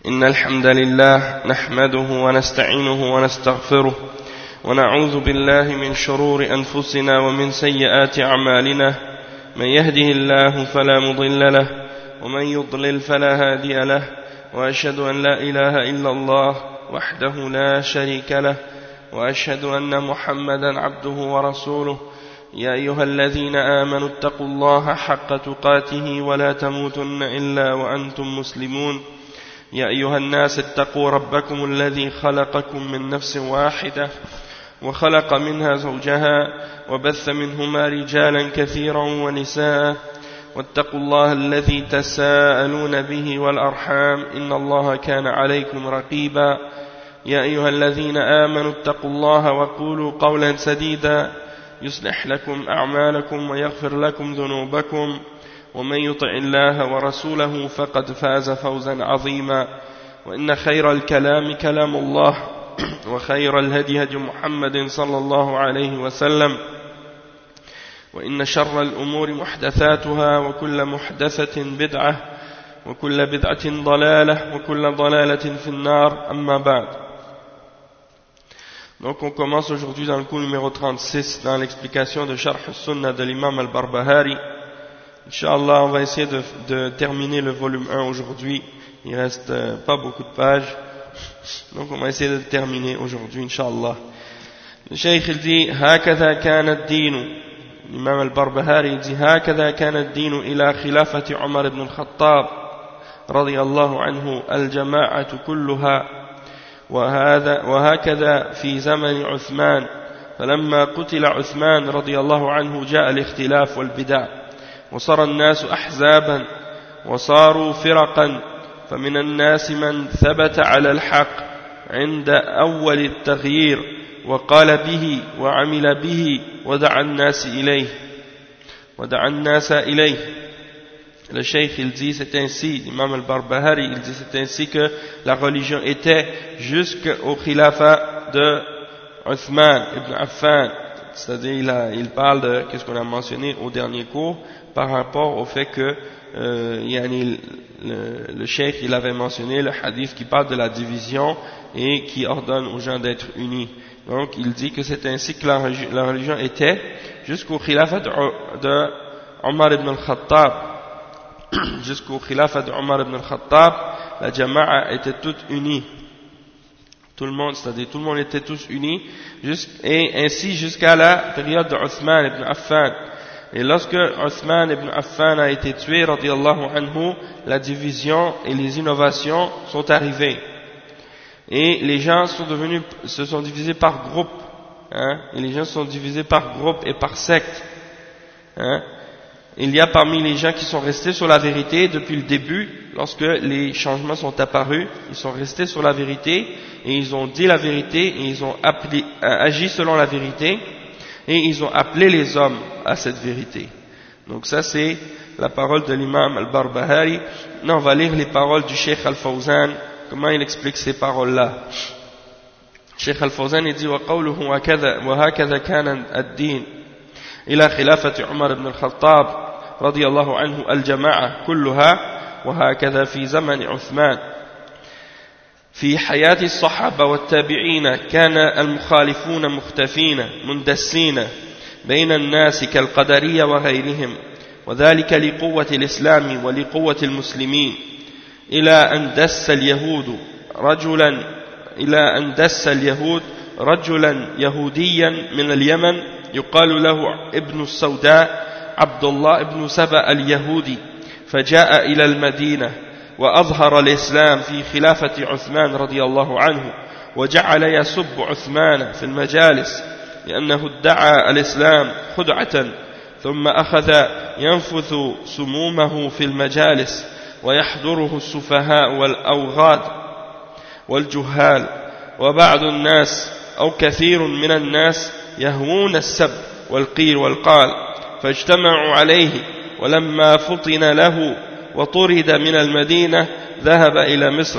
إن الحمد لله نحمده ونستعينه ونستغفره ونعوذ بالله من شرور أنفسنا ومن سيئات أعمالنا. من يهده الله فلا مضل له ومن يضلل فلا هادي له، وأشهد أن لا إله إلا الله وحده لا شريك له، وأشهد أن محمدا عبده ورسوله. يا أيها الذين آمنوا اتقوا الله حق تقاته ولا تموتن إلا وأنتم مسلمون. يا أيها الناس اتقوا ربكم الذي خلقكم من نفس واحدة وخلق منها زوجها وبث منهما رجالا كثيرا ونساء، واتقوا الله الذي تساءلون به والأرحام إن الله كان عليكم رقيبا. يا أيها الذين آمنوا اتقوا الله وقولوا قولا سديدا يصلح لكم أعمالكم ويغفر لكم ذنوبكم، ومن يطع الله ورسوله فقد فاز فوزا عظيما. وإن خير الكلام كلام الله، وخير الهدي هدي محمد صلى الله عليه وسلم، وإن شر الأمور محدثاتها وكل محدثة بدعة وكل بدعة ضلالة وكل ضلالة في النار. أما بعد. Donc on commence aujourd'hui dans le cours numéro 36 dans l'explication de Sharh al-Sunnah de l'imam al-Barbahari. Inch'Allah, on va essayer de terminer le volume 1 aujourd'hui. Il reste pas beaucoup de pages, donc on va essayer de terminer aujourd'hui, Inch'Allah. Le Cheikh il dit هكذا كان الدين. l'imam al-Barbahari il dit هكذا كان الدين إلى خلافة عمر بن الخطاب رضي الله عنه الجماعة كلها، وهكذا في زمن عثمان، فلما قتل عثمان رضي الله عنه جاء الاختلاف والبدع، وصار الناس أحزابا وصاروا فرقا، فمن الناس من ثبت على الحق عند أول التغيير وقال به وعمل به ودعا الناس إليه. Le Cheikh il dit c'est ainsi, l'imam al-Barbahari il dit c'est ainsi que la religion était jusqu'au khilafa de Uthman ibn Affan, c'est-à-dire il parle de qu'est-ce qu'on a mentionné au dernier cours par rapport au fait que le Cheikh il avait mentionné le hadith qui parle de la division et qui ordonne aux gens d'être unis. Donc il dit que c'est ainsi que la religion était jusqu'au khilafa de Omar ibn al-Khattab. Jusqu'au khilafa de Omar ibn al-Khattab, la jama'a était toute unie. Tout le monde, c'est-à-dire tout le monde était tous unis, et ainsi jusqu'à la période de Uthman ibn Affan. Et lorsque Uthman ibn Affan a été tué, radiyallahu anhu, la division et les innovations sont arrivées. Et les gens se sont divisés par groupe, et les gens se sont divisés par groupe et par secte, Il y a parmi les gens qui sont restés sur la vérité depuis le début, lorsque les changements sont apparus, ils sont restés sur la vérité et ils ont dit la vérité et ils ont agi selon la vérité et ils ont appelé les hommes à cette vérité. Donc ça c'est la parole de l'imam al-Barbahari. Maintenant on va lire les paroles du Cheikh al-Fawzan, comment il explique ces paroles-là. Cheikh al-Fawzan il dit وهكذا كان الدين إلى خلافة عمر بن الخطاب رضي الله عنه الجماعة كلها، وهكذا في زمن عثمان. في حياة الصحابة والتابعين كان المخالفون مختفين مندسين بين الناس كالقدرية وغيرهم، وذلك لقوة الإسلام ولقوة المسلمين، إلى أن دس اليهود رجلا يهوديا من اليمن يقال له ابن السوداء عبد الله ابن سبأ اليهودي، فجاء إلى المدينة وأظهر الإسلام في خلافة عثمان رضي الله عنه، وجعل يسب عثمان في المجالس لأنه ادعى الإسلام خدعة، ثم أخذ ينفث سمومه في المجالس ويحضره السفهاء والأوغاد والجهال، وبعض الناس أو كثير من الناس يهوون السب والقيل والقال، فاجتمعوا عليه، ولما فطن له وطرد من المدينة ذهب إلى مصر،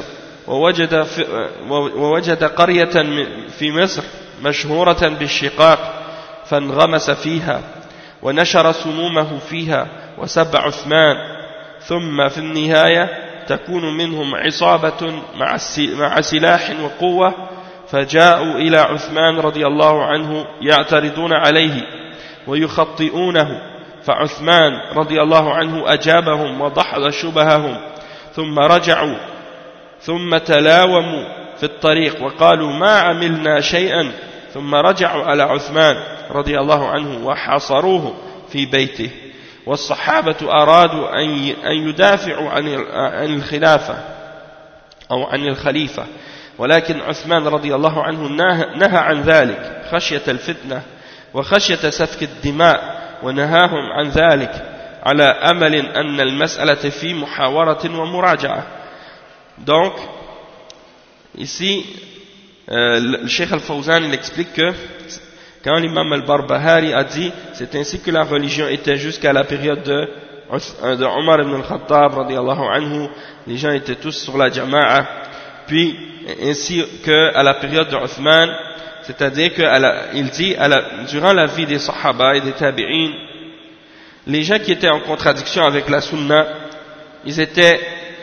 ووجد قرية في مصر مشهورة بالشقاق، فانغمس فيها ونشر سمومه فيها وسب عثمان، ثم في النهاية تكون منهم عصابة مع سلاح وقوة فجاءوا إلى عثمان رضي الله عنه يعترضون عليه ويخطئونه فعثمان رضي الله عنه أجابهم ودحض شبههم ثم رجعوا ثم تلاوموا في الطريق وقالوا ما عملنا شيئا ثم رجعوا على عثمان رضي الله عنه وحاصروه في بيته والصحابة أرادوا أن يدافعوا عن الخلافة أو عن الخليفة ولكن عثمان رضي الله عنه نهى عن ذلك خشية الفتنة وخشية سفك الدماء ونهاهم عن ذلك على أمل أن المسألة في محاورة ومراجعة. Donc ici le Cheikh Al-Fawzan il explique que quand l'imam Al-Barbahari a dit c'est ainsi que la religion était jusqu'à la période de Omar ibn al-Khattab radiyallahu anhu, les gens étaient tous sur la jama'a, puis ainsi qu'à la période de Uthman, c'est-à-dire qu'il dit durant la vie des Sahaba et des Tabi'in, les gens qui étaient en contradiction avec la Sunna, ils étaient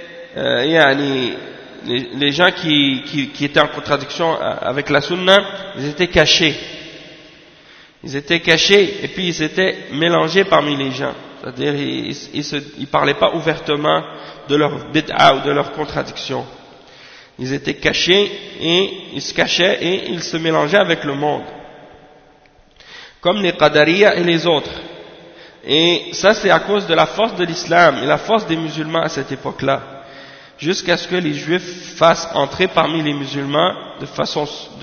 les gens qui étaient en contradiction avec la Sunna, ils étaient cachés. Ils étaient cachés et puis ils étaient mélangés parmi les gens. C'est-à-dire ils parlaient pas ouvertement de leur bid'a ou de leur contradiction. Ils étaient cachés et ils se cachaient et ils se mélangeaient avec le monde. Comme les Qadariya et les autres. Et ça c'est à cause de la force de l'islam et la force des musulmans à cette époque-là. Jusqu'à ce que les juifs fassent entrer parmi les musulmans de façon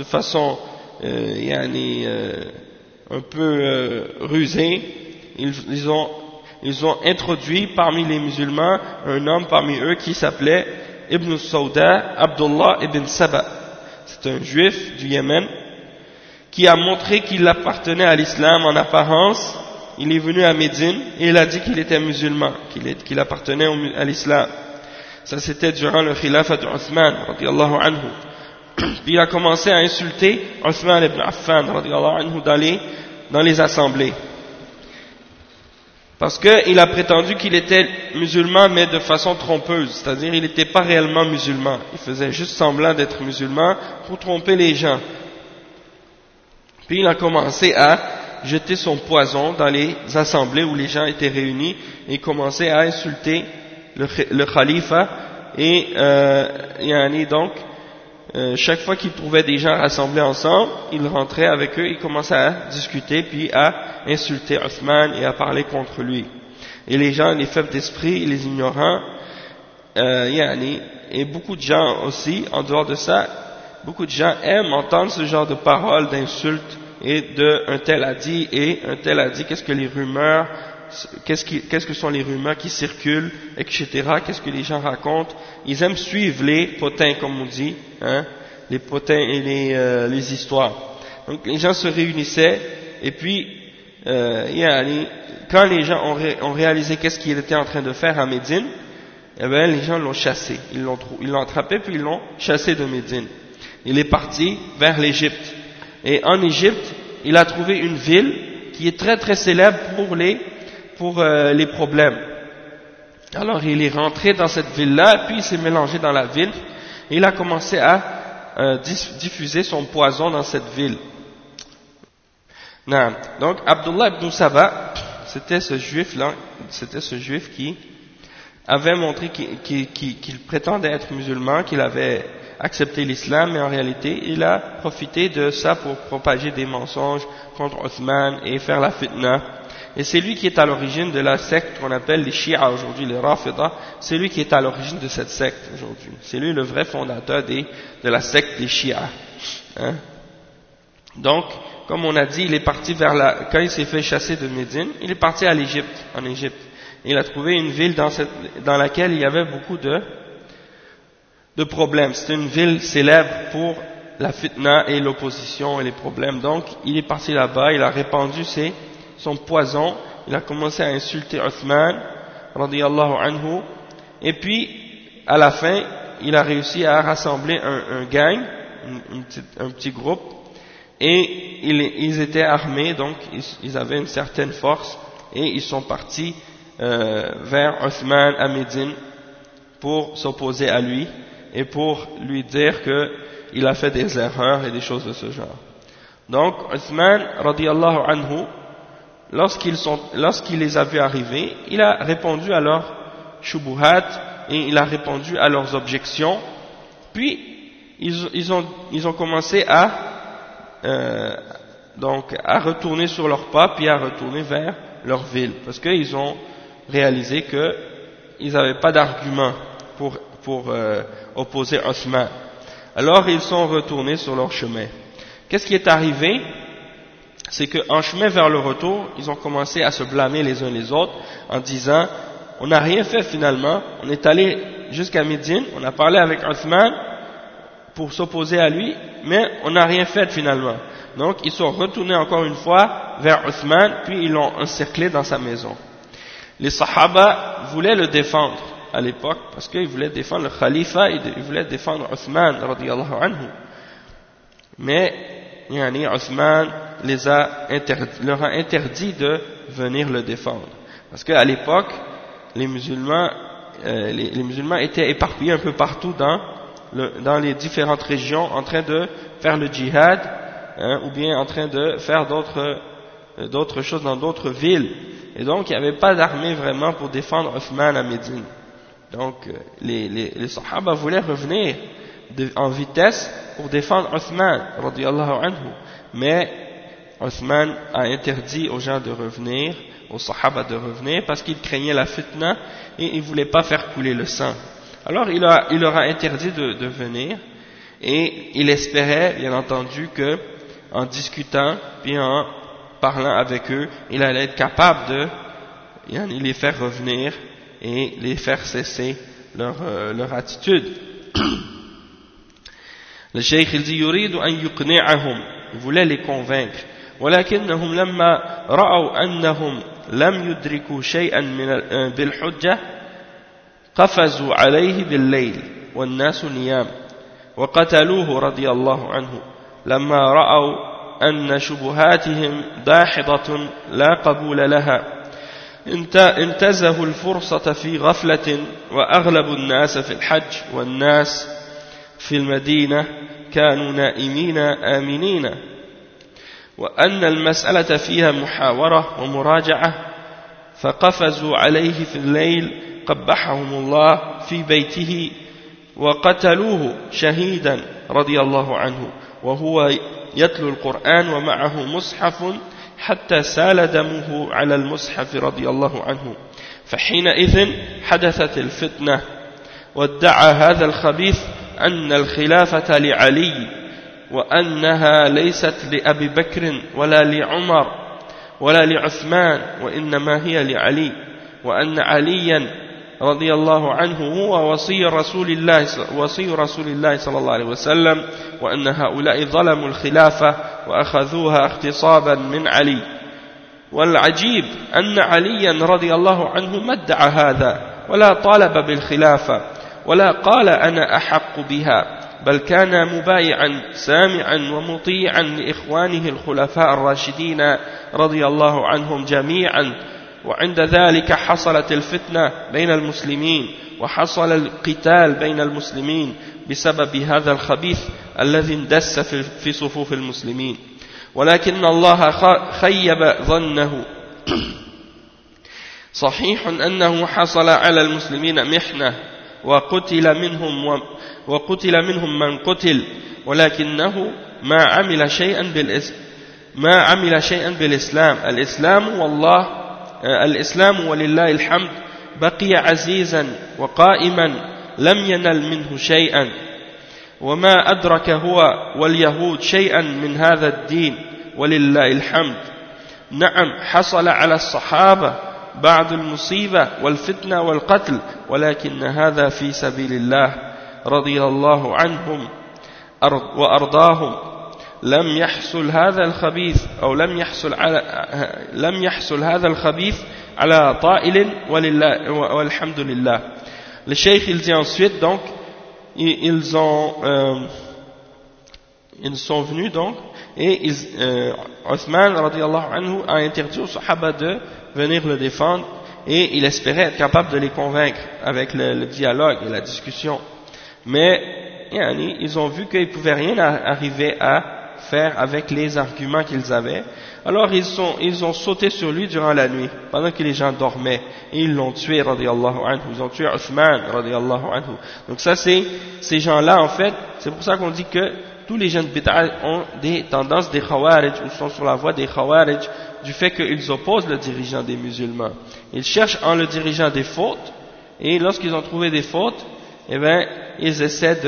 un peu rusée. Ils ont introduit parmi les musulmans un homme parmi eux qui s'appelait Ibn Sauda Abdullah ibn Saba. C'est un juif du Yémen qui a montré qu'il appartenait à l'islam en apparence. Il est venu à Médine et il a dit qu'il était musulman, qu'il appartenait à l'islam. Ça c'était durant le khilafat d'Uthman radiyallahu anhu. Puis il a commencé à insulter Uthman ibn Affan radiyallahu anhu dans les assemblées. Parce qu'il a prétendu qu'il était musulman mais de façon trompeuse, c'est-à-dire il n'était pas réellement musulman. Il faisait juste semblant d'être musulman pour tromper les gens. Puis il a commencé à jeter son poison dans les assemblées où les gens étaient réunis et il commençait à insulter le khalifa et donc chaque fois qu'il trouvait des gens rassemblés ensemble, il rentrait avec eux, il commençait à discuter puis à insulter Uthman et à parler contre lui. Et les gens, les faibles d'esprit, les ignorants, et beaucoup de gens aussi, en dehors de ça, beaucoup de gens aiment entendre ce genre de paroles, d'insultes et de un tel a dit et un tel a dit, qu'est-ce que sont les rumeurs qui circulent, etc. Qu'est-ce que les gens racontent. Ils aiment suivre les potins, comme on dit, hein, les potins et les histoires. Donc les gens se réunissaient et puis quand les gens ont réalisé qu'est-ce qu'il était en train de faire à Médine, eh bien les gens l'ont chassé. Ils l'ont attrapé puis ils l'ont chassé de Médine. Il est parti vers l'Égypte. Et en Égypte, il a trouvé une ville qui est très très célèbre pour les problèmes. Alors il est rentré dans cette ville-là, puis il s'est mélangé dans la ville, et il a commencé à diffuser son poison dans cette ville. Donc Abdullah ibn Saba, c'était ce juif-là, c'était ce juif qui avait montré qu'il prétendait être musulman, qu'il avait accepté l'islam, mais en réalité il a profité de ça pour propager des mensonges contre Uthman et faire la fitna. Et c'est lui qui est à l'origine de la secte qu'on appelle les Shia aujourd'hui, les Rafida. C'est lui qui est à l'origine de cette secte aujourd'hui. C'est lui le vrai fondateur de la secte des Shia. Hein? Donc, comme on a dit, il est parti quand il s'est fait chasser de Médine, il est parti en Égypte. Et il a trouvé une ville dans laquelle il y avait beaucoup de problèmes. C'était une ville célèbre pour la fitna et l'opposition et les problèmes. Donc, il est parti là-bas, il a répandu son poison, il a commencé à insulter Uthman, radiyallahu anhu, et puis, à la fin, il a réussi à rassembler un gang, un petit groupe, et ils étaient armés, donc ils avaient une certaine force, et ils sont partis vers Uthman à Médine, pour s'opposer à lui et pour lui dire qu'il a fait des erreurs et des choses de ce genre. Donc Uthman radiyallahu anhu, lorsqu'il les a vus arriver, il a répondu à leurs shubuhat et il a répondu à leurs objections, puis ils ont commencé à retourner sur leurs pas puis à retourner vers leur ville, parce qu'ils ont réalisé qu'ils n'avaient pas d'argument pour opposer Uthman. Alors ils sont retournés sur leur chemin. Qu'est-ce qui est arrivé? C'est qu'en chemin vers le retour, ils ont commencé à se blâmer les uns les autres en disant on n'a rien fait finalement, on est allé jusqu'à Médine, on a parlé avec Uthman pour s'opposer à lui, mais on n'a rien fait finalement. Donc ils sont retournés encore une fois vers Uthman, puis ils l'ont encerclé dans sa maison. Les Sahaba voulaient le défendre à l'époque, parce qu'ils voulaient défendre le Khalifa, ils voulaient défendre Uthman radiyallahu anhu. Mais Uthman leur a interdit de venir le défendre. Parce qu'à l'époque, les musulmans étaient éparpillés un peu partout dans les différentes régions en train de faire le djihad, ou bien en train de faire d'autres choses dans d'autres villes. Et donc il n'y avait pas d'armée vraiment pour défendre Uthman à Médine. Donc les Sahaba voulaient revenir en vitesse pour défendre Uthman radiyallahu anhu. Mais Uthman a interdit aux gens de revenir, aux Sahaba de revenir, parce qu'ils craignaient la fitna et ils ne voulaient pas faire couler le sang. Alors il leur a interdit de venir, et il espérait bien entendu que en discutant puis en parlant avec eux, il allait être capable de les faire revenir et les faire cesser leur attitude. Le cheikh il dit يريد أن يقنعهم, il voulait les convaincre, ولكنهم لما رأوا أنهم لم يدركوا شيئا بالحجة قفزوا عليه بالليل والناس نيام وقتلوه رضي الله عنه لما رأوا أن شبهاتهم داحضة لا قبول لها انتزهوا الفرصة في غفلة وأغلب الناس في الحج والناس في المدينة كانوا نائمين آمنين وأن المسألة فيها محاورة ومراجعة فقفزوا عليه في الليل قبحهم الله في بيته وقتلوه شهيدا رضي الله عنه وهو يتلو القرآن ومعه مصحف حتى سال دمه على المصحف رضي الله عنه فحينئذ حدثت الفتنة وادعى هذا الخبيث أن الخلافة لعلي وأنها ليست لأبي بكر ولا لعمر ولا لعثمان وإنما هي لعلي وأن عليا رضي الله عنه هو وصي رسول الله صلى الله عليه وسلم وأن هؤلاء ظلموا الخلافة وأخذوها اغتصابا من علي والعجيب أن عليا رضي الله عنه ما ادعى هذا ولا طالب بالخلافة ولا قال أنا أحق بها بل كان مبايعا سامعا ومطيعا لإخوانه الخلفاء الراشدين رضي الله عنهم جميعا وعند ذلك حصلت الفتنة بين المسلمين وحصل القتال بين المسلمين بسبب هذا الخبيث الذي اندس في صفوف المسلمين ولكن الله خيب ظنه صحيح أنه حصل على المسلمين محنة وقتل منهم من قتل ولكنه ما عمل شيئا بالإسلام الإسلام ولله الحمد بقي عزيزا وقائما لم ينل منه شيئا وما أدرك هو واليهود شيئا من هذا الدين ولله الحمد نعم حصل على الصحابة بعد المصيبة والفتنة والقتل ولكن هذا في سبيل الله رضي الله عنهم وأرضاهم لم يحصل هذا الخبيث على طائل ولله والحمد لله. Le cheikh il dit ensuite donc ils sont venus donc et Uthman radiyallahu anhu a interdit aux sahaba de venir le défendre et il espérait être capable de les convaincre avec le dialogue et la discussion. Mais ils ont vu qu'ils ne pouvaient rien arriver à faire avec les arguments qu'ils avaient. Alors ils ont sauté sur lui durant la nuit, pendant que les gens dormaient, et ils l'ont tué, radiyallahu anhu. Ils ont tué Uthman, radiyallahu anhu. Donc ça, c'est ces gens-là, en fait, c'est pour ça qu'on dit que tous les gens de bid'a ont des tendances des khawarij, ou sont sur la voie des khawarij, du fait qu'ils opposent le dirigeant des musulmans. Ils cherchent en le dirigeant des fautes, et lorsqu'ils ont trouvé des fautes, eh bien, ils essaient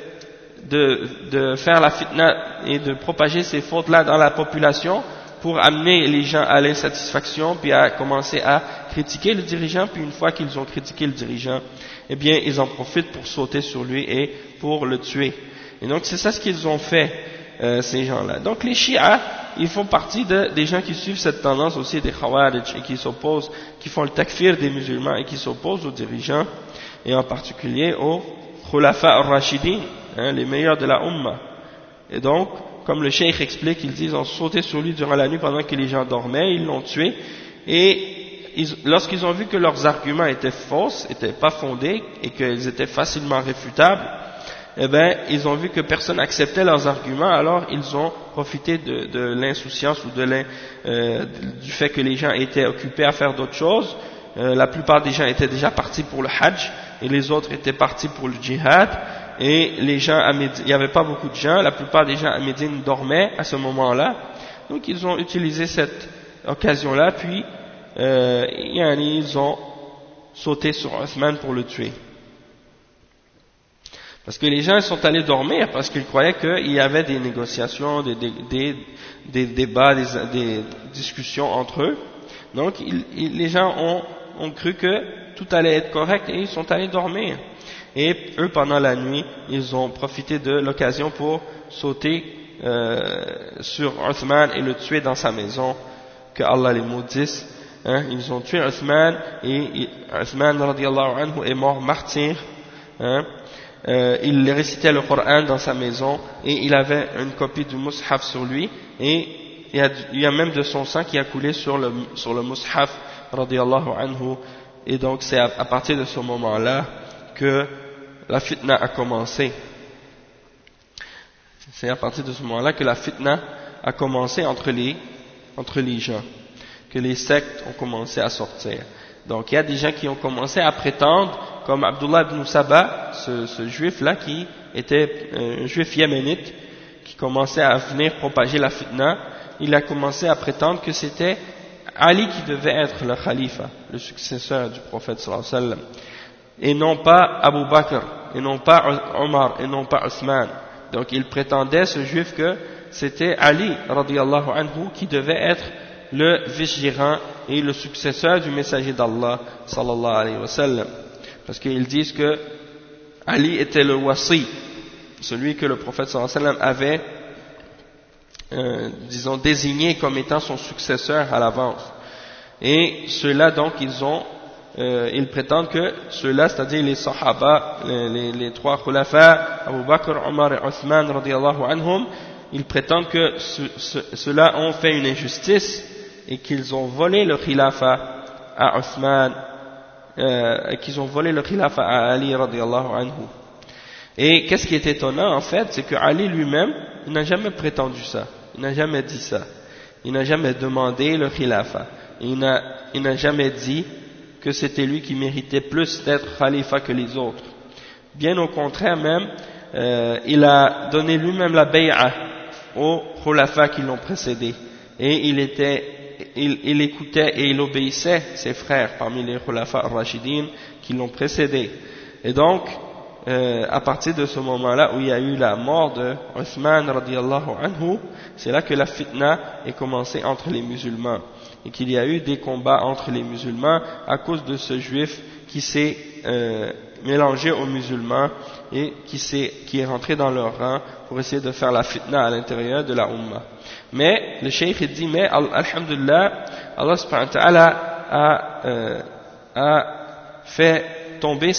de faire la fitna et de propager ces fautes-là dans la population pour amener les gens à l'insatisfaction, puis à commencer à critiquer le dirigeant, puis une fois qu'ils ont critiqué le dirigeant, eh bien, ils en profitent pour sauter sur lui et pour le tuer. Et donc, c'est ça ce qu'ils ont fait, ces gens-là. Donc, les chiites, ils font partie des gens qui suivent cette tendance aussi des khawarij et qui s'opposent, qui font le takfir des musulmans et qui s'opposent aux dirigeants, et en particulier aux khulafa ar-rashidin, les meilleurs de la Ummah. Et donc, comme le cheikh explique, ils ont sauté sur lui durant la nuit pendant que les gens dormaient, ils l'ont tué, et lorsqu'ils ont vu que leurs arguments étaient fausses, étaient pas fondés, et qu'ils étaient facilement réfutables, eh ben, ils ont vu que personne n'acceptait leurs arguments, alors ils ont profité de l'insouciance ou du fait que les gens étaient occupés à faire d'autres choses. La plupart des gens étaient déjà partis pour le hajj, et les autres étaient partis pour le djihad, et les gens à Médine, il n'y avait pas beaucoup de gens, la plupart des gens à Médine dormaient à ce moment-là, donc ils ont utilisé cette occasion-là, puis ils ont sauté sur Othman pour le tuer. Parce que les gens sont allés dormir parce qu'ils croyaient qu'il y avait des négociations, des débats, des discussions entre eux. Donc les gens ont cru que tout allait être correct et ils sont allés dormir. Et eux, pendant la nuit, ils ont profité de l'occasion pour sauter sur Uthman et le tuer dans sa maison, que Allah les maudisse. Ils ont tué Uthman, et Uthman radiyallahu anhu est mort martyr. Il récitait le Coran dans sa maison, et il avait une copie du mushaf sur lui, et il y a même de son sang qui a coulé sur le mushaf radiyallahu anhu. Et donc c'est à partir de ce moment-là que la fitna a commencé. C'est à partir de ce moment-là que la fitna a commencé entre les gens, que les sectes ont commencé à sortir. Donc il y a des gens qui ont commencé à prétendre, comme Abdullah ibn Saba, ce juif-là qui était un juif yéménite, qui commençait à venir propager la fitna, il a commencé à prétendre que c'était Ali qui devait être le khalifa, le successeur du prophète sallallahu alayhi wa sallam, et non pas Abu Bakr, et non pas Omar, et non pas Uthman. Donc il prétendait, ce juif, que c'était Ali radiyallahu anhu qui devait être le vice-gérant et le successeur du messager d'Allah sallallahu alayhi wa sallam. Parce qu'ils disent que Ali était le wasi, celui que le prophète sallallahu alayhi wa sallam avait désigné comme étant son successeur à l'avance. Et ceux-là, donc, ils prétendent que ceux-là, c'est-à-dire les sahaba, les trois khulafa, Abu Bakr, Omar et Uthman radiyallahu anhum, ils prétendent que ceux-là ont fait une injustice et qu'ils ont volé le khilafa à Uthman, qu'ils ont volé le khilafa à Ali radiyallahu anhu. Et qu'est-ce qui est étonnant en fait, c'est que Ali lui-même, il n'a jamais prétendu ça, il n'a jamais dit ça, il n'a jamais demandé le khilafa, il n'a jamais dit que c'était lui qui méritait plus d'être khalifa que les autres. Bien au contraire même, il a donné lui-même la bay'a aux khulafa qui l'ont précédé, et il écoutait et il obéissait ses frères parmi les khulafa ar-rashidin qui l'ont précédé. Et donc, à partir de ce moment-là où il y a eu la mort de Uthman radiyallahu anhu, c'est là que la fitna est commencée entre les musulmans, et qu'il y a eu des combats entre les musulmans à cause de ce juif qui s'est mélangé aux musulmans et qui est rentré dans leur rang pour essayer de faire la fitna à l'intérieur de la Ummah. Mais le cheikh dit, mais alhamdulillah, Allah subhanahu wa ta'ala a fait tomber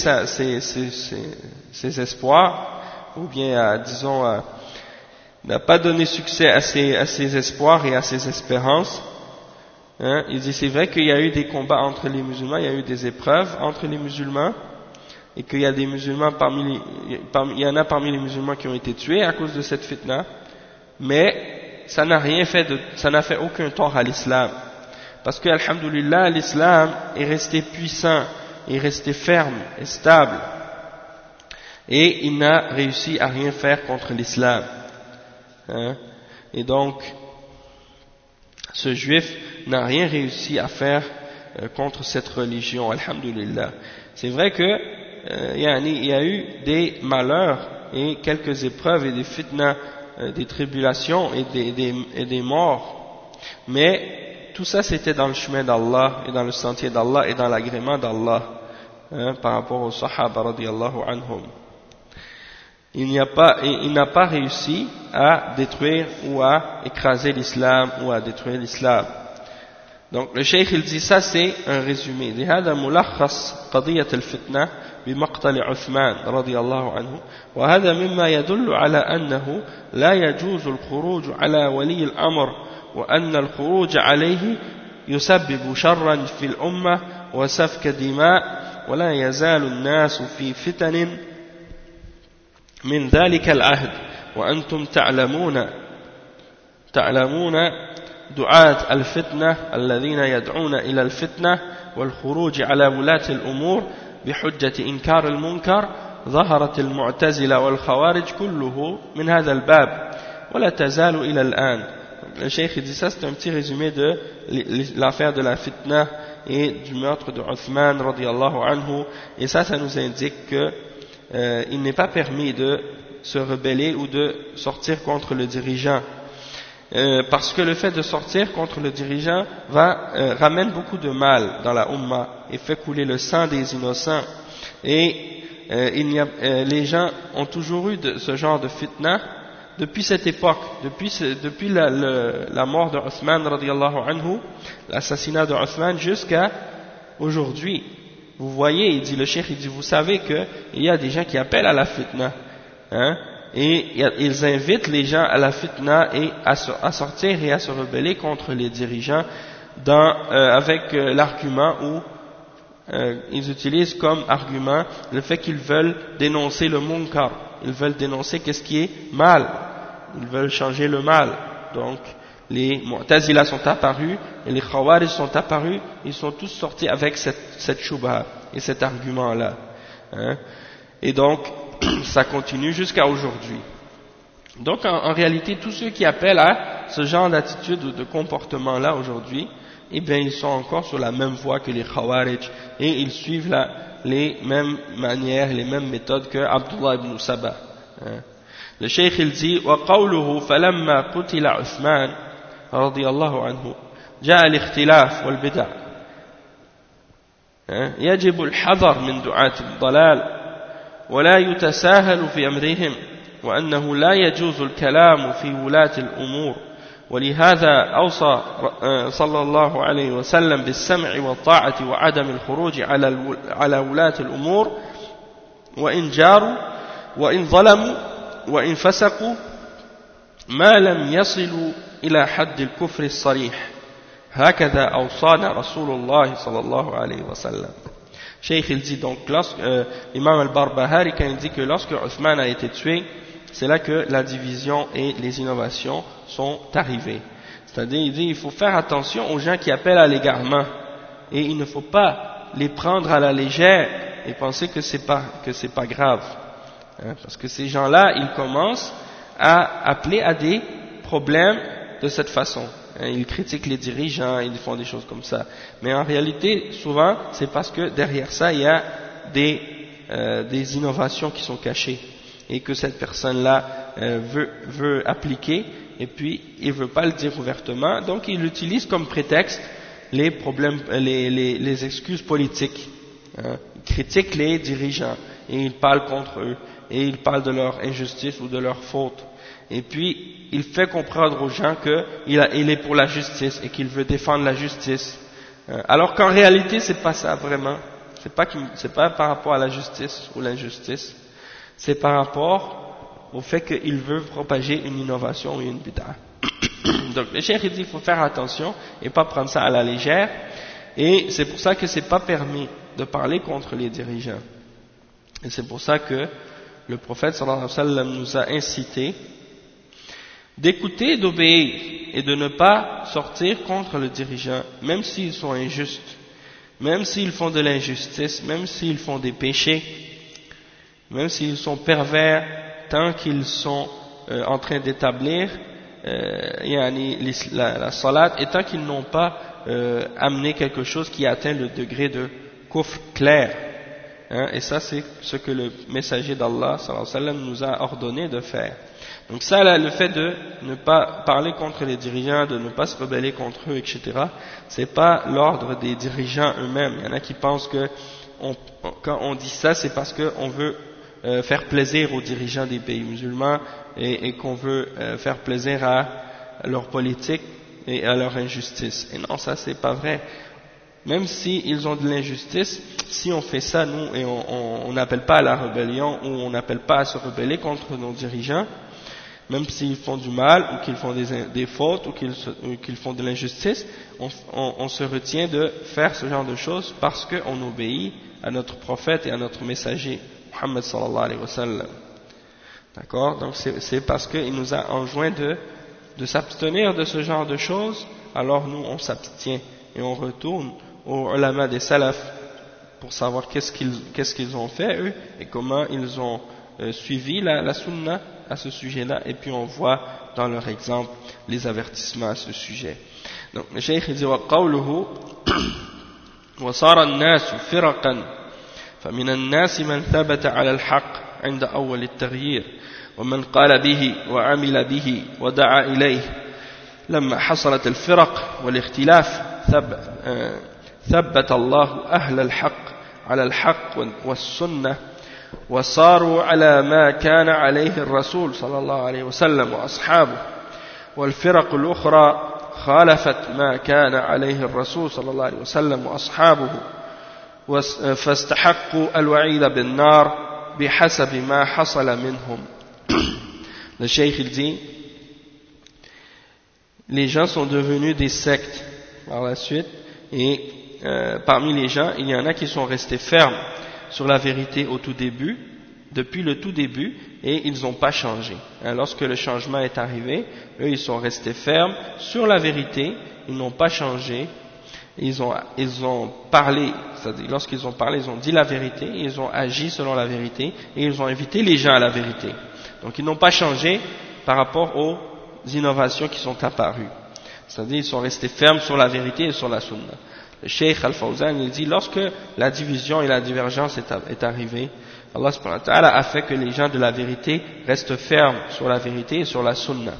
ses espoirs, ou bien disons n'a pas donné succès à ses espoirs et à ses espérances, Hein, il dit c'est vrai qu'il y a eu des combats entre les musulmans, il y a eu des épreuves entre les musulmans, et qu'il y a des musulmans il y en a parmi les musulmans qui ont été tués à cause de cette fitna, mais ça n'a fait aucun tort à l'islam. Parce que, alhamdoulilah, l'islam est resté puissant, est resté ferme et stable. Et il n'a réussi à rien faire contre l'islam. Hein? Et donc, ce juif n'a rien réussi à faire contre cette religion, alhamdoulilah. C'est vrai que il y a eu des malheurs et quelques épreuves et des fitnas, des tribulations et des morts, mais tout ça c'était dans le chemin d'Allah et dans le sentier d'Allah et dans l'agrément d'Allah, hein, par rapport aux Sahaba radiyallahu anhum. Il n'a pas réussi à détruire ou à écraser l'islam ou à détruire l'islam. Donc le cheikh il dit ça, c'est un résumé. لهذا ملخص قضية الفتنة بمقتل عثمان رضي الله عنه، وهذا مما يدل على أنه لا يجوز الخروج على ولي الأمر، وأن الخروج عليه يسبب شرا في الأمة وسفك دماء، ولا يزال الناس في فتن من ذلك العهد، وأنتم تعلمون دعاة الفتنة الذين يدعون إلى الفتنة والخروج على ولاة الأمور بحجة إنكار المنكر. ظهرت المعتزلة والخوارج كله من هذا الباب ولا تزال إلى الآن. Le cheikh dit ça, c'est un petit résumé de l'affaire de la fitna et du meurtre de Uthman radiyallahu anhu, et ça nous indique que il n'est pas permis de se rebeller ou de sortir contre le dirigeant, parce que le fait de sortir contre le dirigeant ramène beaucoup de mal dans la Ummah et fait couler le sang des innocents, et les gens ont toujours eu ce genre de fitna depuis cette époque, depuis la mort de Uthman radiyallahu anhu, l'assassinat de Uthman jusqu'à aujourd'hui. Vous voyez, il dit, le cheikh, il dit, vous savez qu'il y a des gens qui appellent à la fitna, hein, et ils invitent les gens à la fitna et à sortir et à se rebeller contre les dirigeants avec l'argument où ils utilisent comme argument le fait qu'ils veulent dénoncer le munkar, ils veulent dénoncer qu'est-ce qui est mal, ils veulent changer le mal. Donc les Mu'tazila sont apparus et les Khawarij sont apparus, ils sont tous sortis avec cette shubha et cet argument là, hein. Et donc ça continue jusqu'à aujourd'hui. Donc en réalité tous ceux qui appellent à ce genre d'attitude ou de comportement là aujourd'hui, eh bien ils sont encore sur la même voie que les Khawarij et ils suivent les mêmes manières, les mêmes méthodes que Abdullah ibn Saba, hein. Le cheikh il dit وقوله فلما قتل عثمان رضي الله عنه جاء الاختلاف والبدع، يجب الحذر من دعاة الضلال ولا يتساهل في أمرهم، وأنه لا يجوز الكلام في ولاة الأمور، ولهذا أوصى صلى الله عليه وسلم بالسمع والطاعة وعدم الخروج على ولاة الأمور وإن جاروا وإن ظلموا وإن فسقوا ما لم يصلوا إلى حد الكفر الصريح، هكذا أوصانا رسول الله صلى الله عليه وسلم. Cheikh il dit donc, l'imam al-Barbahari, quand il dit que lorsque Uthman a été tué, c'est là que la division et les innovations sont arrivées. C'est-à-dire, il dit, il faut faire attention aux gens qui appellent à l'égarement, et il ne faut pas les prendre à la légère et penser que c'est pas grave, hein, parce que ces gens-là, ils commencent à appeler à des problèmes de cette façon. Ils critiquent les dirigeants, ils font des choses comme ça. Mais en réalité, souvent, c'est parce que derrière ça, il y a des innovations qui sont cachées et que cette personne-là veut appliquer, et puis il veut pas le dire ouvertement, donc il utilise comme prétexte les problèmes, les excuses politiques. Hein. Il critique les dirigeants et il parle contre eux et il parle de leur injustice ou de leur faute. Et puis, il fait comprendre aux gens qu'il est pour la justice et qu'il veut défendre la justice. Alors qu'en réalité, c'est pas ça vraiment. C'est pas par rapport à la justice ou l'injustice. C'est par rapport au fait qu'il veut propager une innovation ou une bid'a. Donc le cheikh il dit qu'il faut faire attention et pas prendre ça à la légère, et c'est pour ça que c'est pas permis de parler contre les dirigeants. Et c'est pour ça que le prophète sallallahu alayhi wa sallam nous a incité d'écouter, d'obéir et de ne pas sortir contre le dirigeant, même s'ils sont injustes, même s'ils font de l'injustice, même s'ils font des péchés, même s'ils sont pervers, tant qu'ils sont en train d'établir la salat, et tant qu'ils n'ont pas amené quelque chose qui atteint le degré de kufr clair. Et ça c'est ce que le messager d'Allah sallallahu alayhi wa sallam nous a ordonné de faire. Donc ça, là, le fait de ne pas parler contre les dirigeants, de ne pas se rebeller contre eux, etc., c'est pas l'ordre des dirigeants eux-mêmes. Il y en a qui pensent que quand on dit ça, c'est parce qu'on veut faire plaisir aux dirigeants des pays musulmans et qu'on veut faire plaisir à leur politique et à leur injustice. Et non, ça c'est pas vrai. Même s'ils ont de l'injustice, si on fait ça, nous, et on n'appelle pas à la rébellion, ou on n'appelle pas à se rebeller contre nos dirigeants, même s'ils font du mal, ou qu'ils font des fautes, ou qu'ils font de l'injustice, on se retient de faire ce genre de choses parce qu'on obéit à notre prophète et à notre messager, Muhammad sallallahu alayhi wa sallam. D'accord? Donc c'est parce qu'il nous a enjoint de s'abstenir de ce genre de choses, alors nous on s'abstient et on retourne aux ulama des salaf pour savoir qu'est-ce qu'ils ont fait eux et comment ils ont suivi la sunna à ce sujet-là, et puis on voit dans leur exemple les avertissements à ce sujet. Donc le cheikh dit وقوله وصار الناس فرقا فمن الناس من ثبت على الحق عند أول التغيير ومن قال به وعمل به ودعا إليه لما حصلت الفرق والاختلاف ثبت الله أهل الحق على الحق والسنة وصاروا على ما كان عليه الرسول صلى الله عليه وسلم وأصحابه والفرق الأخرى خالفت ما كان عليه الرسول صلى الله عليه وسلم وأصحابه فاستحقوا الوعيد بالنار بحسب ما حصل منهم. Le cheikh il dit, les gens sont devenus des sectes par la suite, et parmi les gens il y en a qui sont restés fermes sur la vérité au tout début, depuis le tout début, et ils n'ont pas changé. Lorsque le changement est arrivé, eux ils sont restés fermes sur la vérité, ils n'ont pas changé, ils ont parlé, c'est-à-dire lorsqu'ils ont parlé, ils ont dit la vérité, ils ont agi selon la vérité, et ils ont invité les gens à la vérité. Donc ils n'ont pas changé par rapport aux innovations qui sont apparues. C'est-à-dire ils sont restés fermes sur la vérité et sur la sunna. Le Cheikh Al-Fawzan il dit, lorsque la division et la divergence est arrivée, Allah subhanahu wa ta'ala a fait que les gens de la vérité restent fermes sur la vérité et sur la sunna.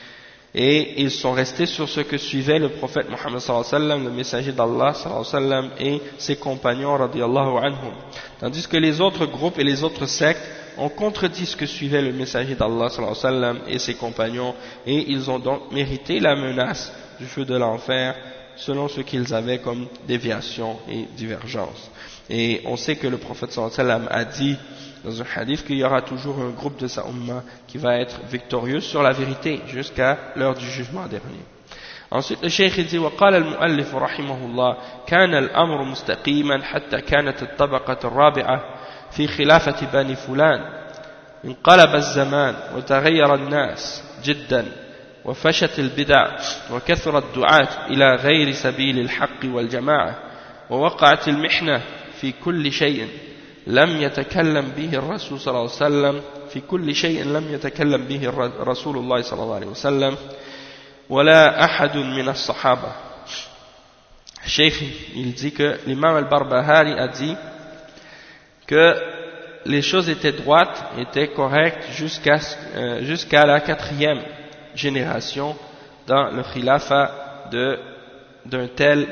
Et ils sont restés sur ce que suivait le prophète Muhammad sallallahu alayhi wa sallam, le messager d'Allah sallallahu alayhi wa sallam et ses compagnons radiyallahu anhum. Tandis que les autres groupes et les autres sectes ont contredit ce que suivait le messager d'Allah sallallahu alayhi wa sallam et ses compagnons, et ils ont donc mérité la menace du feu de l'enfer selon ce qu'ils avaient comme déviation et divergence. Et on sait que le prophète sallallahu alayhi wa sallam a dit dans un hadith qu'il y aura toujours un groupe de sa umma qui va être victorieux sur la vérité jusqu'à l'heure du jugement dernier. Ensuite le cheikh dit وقال المؤلف رحمه الله كان الأمر مستقيما حتى كانت الطبقة الرابعة في خلافة بني فلان انقلب الزمان وتغير الناس جدا وفشت البدع وكثر الدعاة إلى غير سبيل الحق والجماعة ووقعت المحنة في كل شيء لم يتكلم به الرسول صلى الله عليه وسلم في كل شيء لم يتكلم به رسول الله صلى الله عليه وسلم ولا أحد من الصحابة. Cheikh il dit que l'imam al-Barbahari a dit que les choses étaient droites, étaient correctes jusqu'à la 4e génération dans le khilafa d'un tel,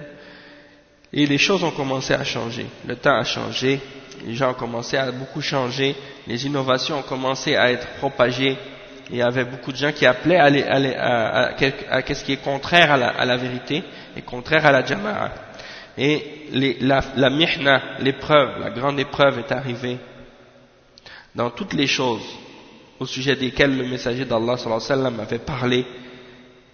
et les choses ont commencé à changer, le temps a changé, les gens ont commencé à beaucoup changer, les innovations ont commencé à être propagées, et il y avait beaucoup de gens qui appelaient à ce qui est contraire à la vérité et contraire à la jama'a. Et la mihna, l'épreuve, la grande épreuve est arrivée dans toutes les choses au sujet desquelles le messager d'Allah sallallahu alayhi wa sallam avait parlé,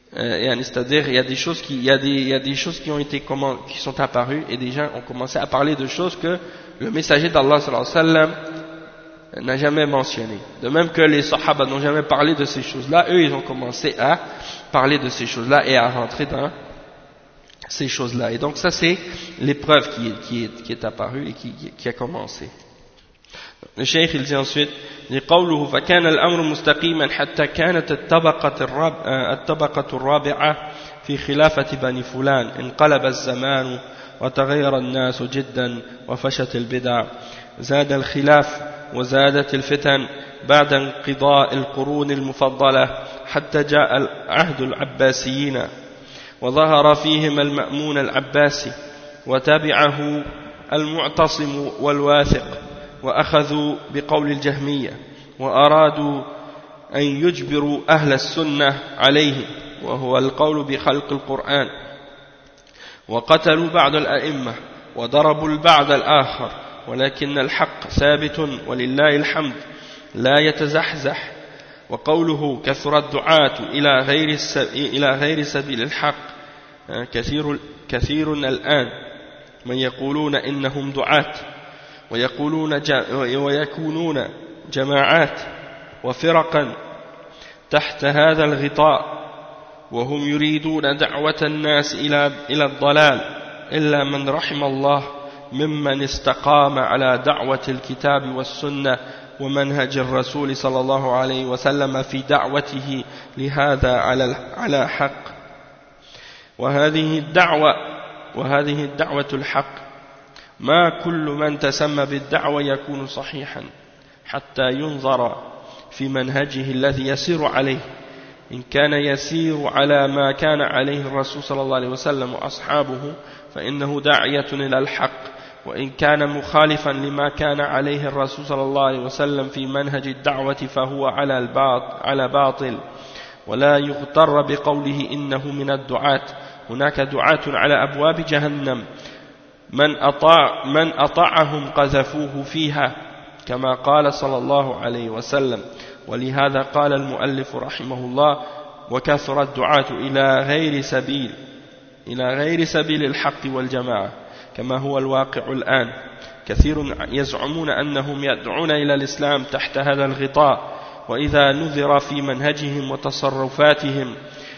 c'est-à-dire il y a des choses qui ont été qui sont apparues et des gens ont commencé à parler de choses que le messager d'Allah sallallahu alayhi wa sallam n'a jamais mentionné. De même que les sahaba n'ont jamais parlé de ces choses-là, eux ils ont commencé à parler de ces choses-là et à rentrer dans ces choses-là. Et donc ça c'est l'épreuve qui est apparue et qui a commencé. Le cheikh il dit ensuite لقوله فكان الأمر مستقيما حتى كانت الطبقة الرابعة في خلافة بني فلان انقلب الزمان وتغير الناس جدا وفشت البدع زاد الخلاف وزادت الفتن بعد انقضاء القرون المفضلة حتى جاء عهد العباسيين وظهر فيهم المأمون العباسي وتبعه المعتصم والواثق وأخذوا بقول الجهمية وأرادوا أن يجبروا أهل السنة عليه وهو القول بخلق القرآن وقتلوا بعض الأئمة وضربوا البعض الآخر ولكن الحق ثابت ولله الحمد لا يتزحزح وقوله كثر الدعاة إلى غير سبيل الحق كثير الآن من يقولون إنهم دعاة ويكونون جماعات وفرقا تحت هذا الغطاء وهم يريدون دعوة الناس إلى الضلال إلا من رحم الله ممن استقام على دعوة الكتاب والسنة ومنهج الرسول صلى الله عليه وسلم في دعوته لهذا على حق وهذه الدعوة الحق ما كل من تسمى بالدعوة يكون صحيحا حتى ينظر في منهجه الذي يسير عليه إن كان يسير على ما كان عليه الرسول صلى الله عليه وسلم وأصحابه فإنه داعية إلى الحق وإن كان مخالفا لما كان عليه الرسول صلى الله عليه وسلم في منهج الدعوة فهو على باطل ولا يغتر بقوله إنه من الدعاة هناك دعاة على أبواب جهنم من أطاعهم قذفوه فيها كما قال صلى الله عليه وسلم ولهذا قال المؤلف رحمه الله وكثر الدعاة إلى غير سبيل الحق والجماعة كما هو الواقع الآن كثير يزعمون أنهم يدعون إلى الإسلام تحت هذا الغطاء وإذا نظر في منهجهم وتصرفاتهم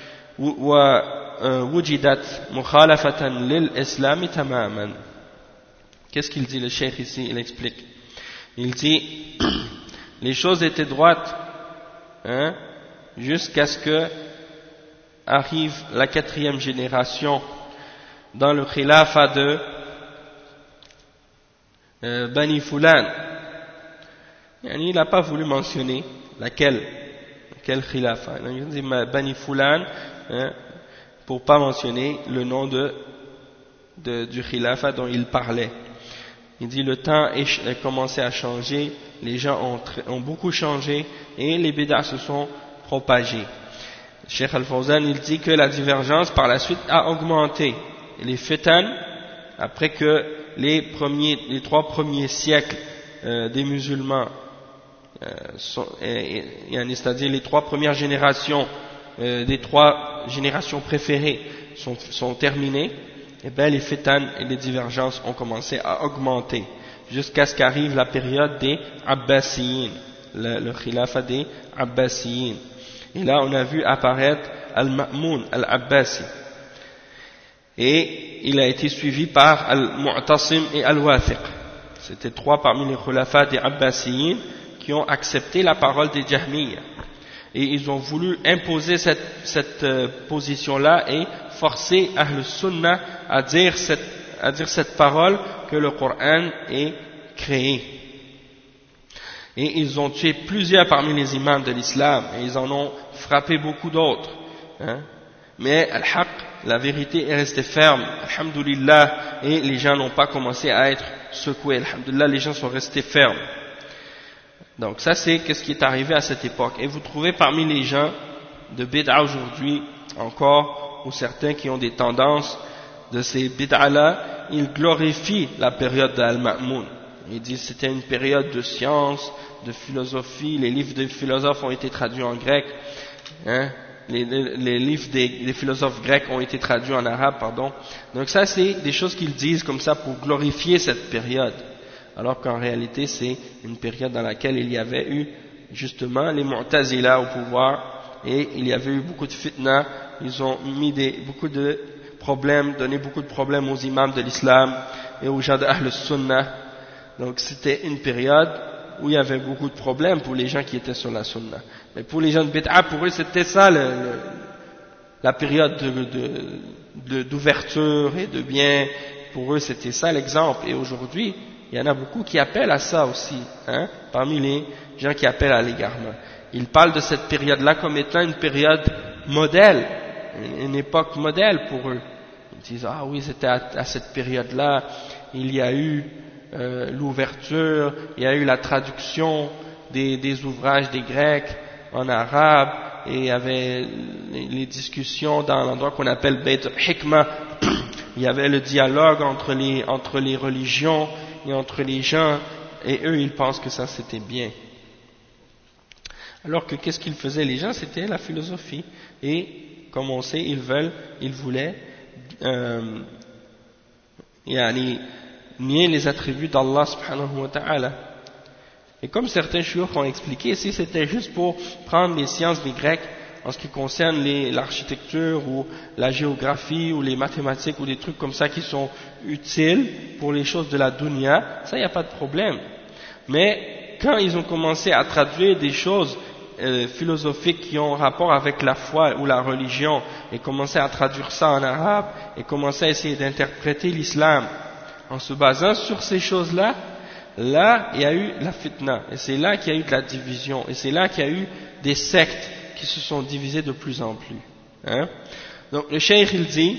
ووجدت مخالفة للإسلام تماما. Qu'est-ce qu'il dit le cheikh ici? Il explique. Il dit les choses étaient droites jusqu'à ce que arrive la 4e génération dans le khilafa de Bani Fulan. Il n'a pas voulu mentionner laquelle khilafa. Il dit Bani Fulan pour pas mentionner le nom du khilafa dont il parlait. Il dit le temps a commencé à changer, les gens ont beaucoup changé et les bid'ah se sont propagés. Cheikh Al-Fawzan il dit que la divergence par la suite a augmenté. Et les fitan, après que les 3 premiers siècles des musulmans, c'est-à-dire les 3 premières générations des 3 générations préférées sont terminées, et bien les fitan et les divergences ont commencé à augmenter jusqu'à ce qu'arrive la période des Abbasiyin, le khilafa des Abbasiyin. Et là on a vu apparaître Al-Ma'moun Al-Abbasi et il a été suivi par Al-Mu'tasim et Al-Wathiq. C'était 3 parmi les khulafas des Abbasiyin qui ont accepté la parole des Jahmiyya. Et ils ont voulu imposer cette position-là et forcer Ahl Sunnah à dire cette parole que le Coran est créé. Et ils ont tué plusieurs parmi les imams de l'islam et ils en ont frappé beaucoup d'autres. Mais Al-Haq, la vérité est restée ferme, alhamdulillah, et les gens n'ont pas commencé à être secoués, alhamdulillah, les gens sont restés fermes. Donc ça c'est ce qui est arrivé à cette époque. Et vous trouvez parmi les gens de bid'a aujourd'hui encore, ou certains qui ont des tendances de ces bid'a-là, ils glorifient la période d'Al-Ma'moun. Ils disent que c'était une période de science, de philosophie, les livres des philosophes ont été traduits en grec, les livres des philosophes grecs ont été traduits en arabe, pardon. Donc ça, c'est des choses qu'ils disent comme ça pour glorifier cette période. Alors qu'en réalité, c'est une période dans laquelle il y avait eu justement les Mu'tazila au pouvoir et il y avait eu beaucoup de fitna. Ils ont mis beaucoup de problèmes, donné beaucoup de problèmes aux imams de l'islam et aux gens de Ahl Sunnah. Donc c'était une période où il y avait beaucoup de problèmes pour les gens qui étaient sur la Sunna. Mais pour les gens de Bid'a, pour eux c'était ça la période d'ouverture et de bien. Pour eux c'était ça l'exemple. Et aujourd'hui, il y en a beaucoup qui appellent à ça aussi, hein, parmi les gens qui appellent à l'égarement. Ils parlent de cette période-là comme étant une période modèle, une époque modèle pour eux. Ils disent, ah oui, c'était à cette période-là, il y a eu l'ouverture, il y a eu la traduction des ouvrages des Grecs en arabe, et il y avait les discussions dans l'endroit qu'on appelle Beit al-Hikmah, il y avait le dialogue entre les religions et entre les gens, et eux ils pensent que ça c'était bien. Alors que qu'est-ce qu'ils faisaient les gens? C'était la philosophie, et comme on sait, ils voulaient nier les attributs d'Allah subhanahu wa ta'ala. Et comme certains chouïrs ont expliqué, si c'était juste pour prendre les sciences des Grecs en ce qui concerne l'architecture ou la géographie ou les mathématiques ou des trucs comme ça qui sont utiles pour les choses de la dunya, ça il n'y a pas de problème. Mais quand ils ont commencé à traduire des choses philosophiques qui ont rapport avec la foi ou la religion et commencer à traduire ça en arabe et commencer à essayer d'interpréter l'islam en se basant sur ces choses-là, là il y a eu la fitna, et c'est là qu'il y a eu de la division, et c'est là qu'il y a eu des sectes qui se sont divisées de plus en plus. Hein? Donc le cheikh il dit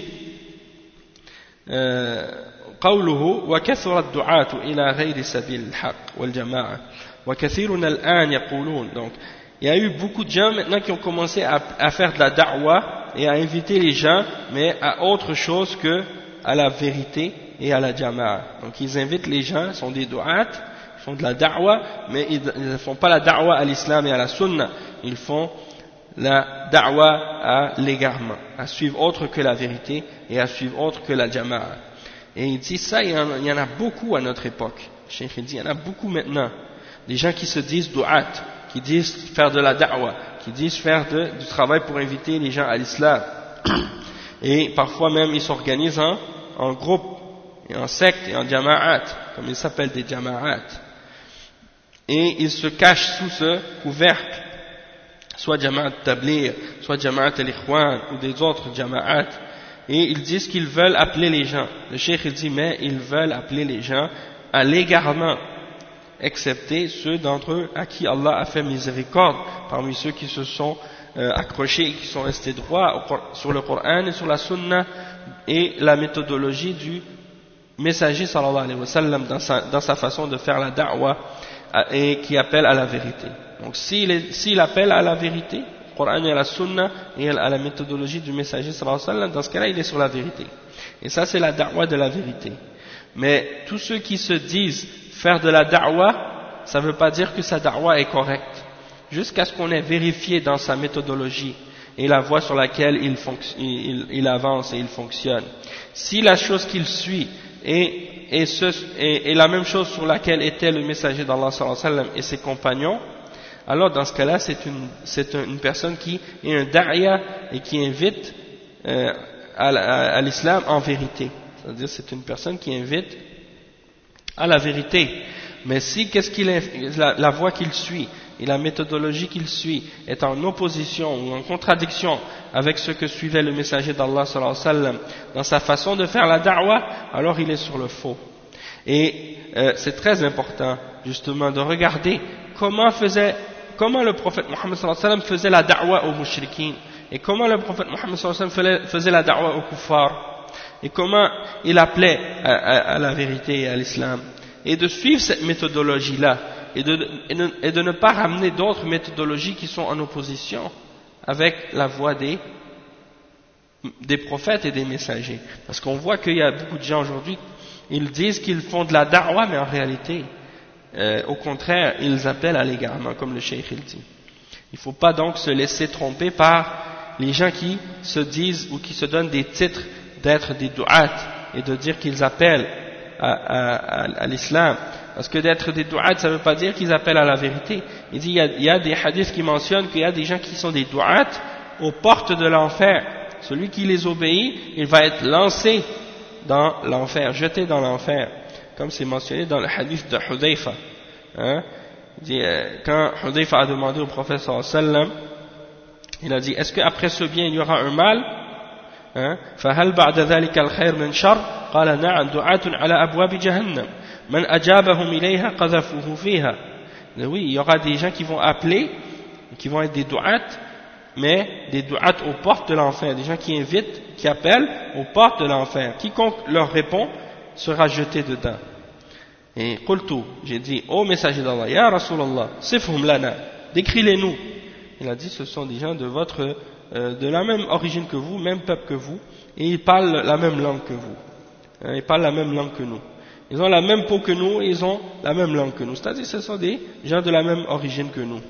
قوله وكثر الدعاة إلى غير سبيل الحق والجماعة وكثيرون الآن يقولون. Donc il y a eu beaucoup de gens maintenant qui ont commencé à faire de la da'wa et à inviter les gens, mais à autre chose que à la vérité et à la jama'a. Donc ils invitent les gens, ils sont des du'at, ils font de la da'wa, mais ils ne font pas la da'wa à l'islam et à la sunna, ils font la da'wa à l'égarement, à suivre autre que la vérité et à suivre autre que la jama'a. Et il dit ça, il y en a beaucoup à notre époque. Le cheikh dit, il y en a beaucoup maintenant, des gens qui se disent du'at, qui disent faire de la da'wa, qui disent faire du travail pour inviter les gens à l'islam. Et parfois même ils s'organisent en groupe, et en secte, et en jama'at, comme ils s'appellent des jama'at. Et ils se cachent sous ce couvercle, soit jama'at tablir, soit jama'at al-ikhwan, ou des autres jama'at, et ils disent qu'ils veulent appeler les gens. Le cheikh il dit, mais ils veulent appeler les gens à l'égarement, excepté ceux d'entre eux à qui Allah a fait miséricorde, parmi ceux qui se sont accrochés et qui sont restés droits sur le Coran et sur la Sunna et la méthodologie du messager sallallahu alayhi wa sallam dans sa façon de faire la da'wa et qui appelle à la vérité. Donc s'il appelle à la vérité, au Coran et à la Sunna et à la méthodologie du messager sallallahu alayhi wa sallam, dans ce cas-là il est sur la vérité. Et ça c'est la da'wa de la vérité. Mais tous ceux qui se disent faire de la da'wa, ça ne veut pas dire que sa da'wa est correcte. Jusqu'à ce qu'on ait vérifié dans sa méthodologie et la voie sur laquelle il avance et il fonctionne. Si la chose qu'il suit est la même chose sur laquelle était le messager d'Allah sallallahu alayhi wa sallam et ses compagnons, alors dans ce cas-là c'est une personne qui est un da'ya et qui invite à l'islam en vérité. C'est-à-dire c'est une personne qui invite à la vérité. Mais si la voie qu'il suit et la méthodologie qu'il suit est en opposition ou en contradiction avec ce que suivait le messager d'Allah sallallahu alayhi wa sallam dans sa façon de faire la da'wa, alors il est sur le faux. Et c'est très important justement de regarder comment le prophète Mohammed sallallahu alayhi wa sallam faisait la da'wa aux mushrikines et comment le prophète Mohammed sallallahu alayhi wa sallam faisait la da'wa aux kuffars et comment il appelait à la vérité et à l'islam. Et de suivre cette méthodologie-là et de ne pas ramener d'autres méthodologies qui sont en opposition avec la voie des prophètes et des messagers. Parce qu'on voit qu'il y a beaucoup de gens aujourd'hui, ils disent qu'ils font de la da'wa, mais en réalité, au contraire, ils appellent à l'égarement, comme le cheikh il dit. Il ne faut pas donc se laisser tromper par les gens qui se disent ou qui se donnent des titres d'être des du'at et de dire qu'ils appellent à l'islam. Parce que d'être des du'at, ça ne veut pas dire qu'ils appellent à la vérité. Il dit, il y a des hadiths qui mentionnent qu'il y a des gens qui sont des du'at aux portes de l'enfer. Celui qui les obéit, il va être lancé dans l'enfer, jeté dans l'enfer. Comme c'est mentionné dans le hadith de Hudayfa. Hein? Il dit, quand Hudayfa a demandé au prophète sallallahu alayhi wa sallam, il a dit, est-ce qu'après ce bien il y aura un mal? فهل بعد ذلك الخير من شر قال نعم دعاة على أبواب جهنم من أجابهم إليها قذفوه فيها. Oui, il y aura des gens qui vont appeler, qui vont être des du'at, mais des du'at aux portes de l'enfer, des gens qui invitent, qui appellent aux portes de l'enfer. Quiconque leur répond sera jeté dedans. Et qultu, j'ai dit, ô messager d'Allah, ya Rasulallah, sifhum lana, décris-les-nous. Il a dit, ce sont des gens de votre de la même origine que vous, même peuple que vous, et ils parlent la même langue que vous. Ils parlent la même langue que nous. Ils ont la même peau que nous, et ils ont la même langue que nous. C'est-à-dire, ce sont des gens de la même origine que nous.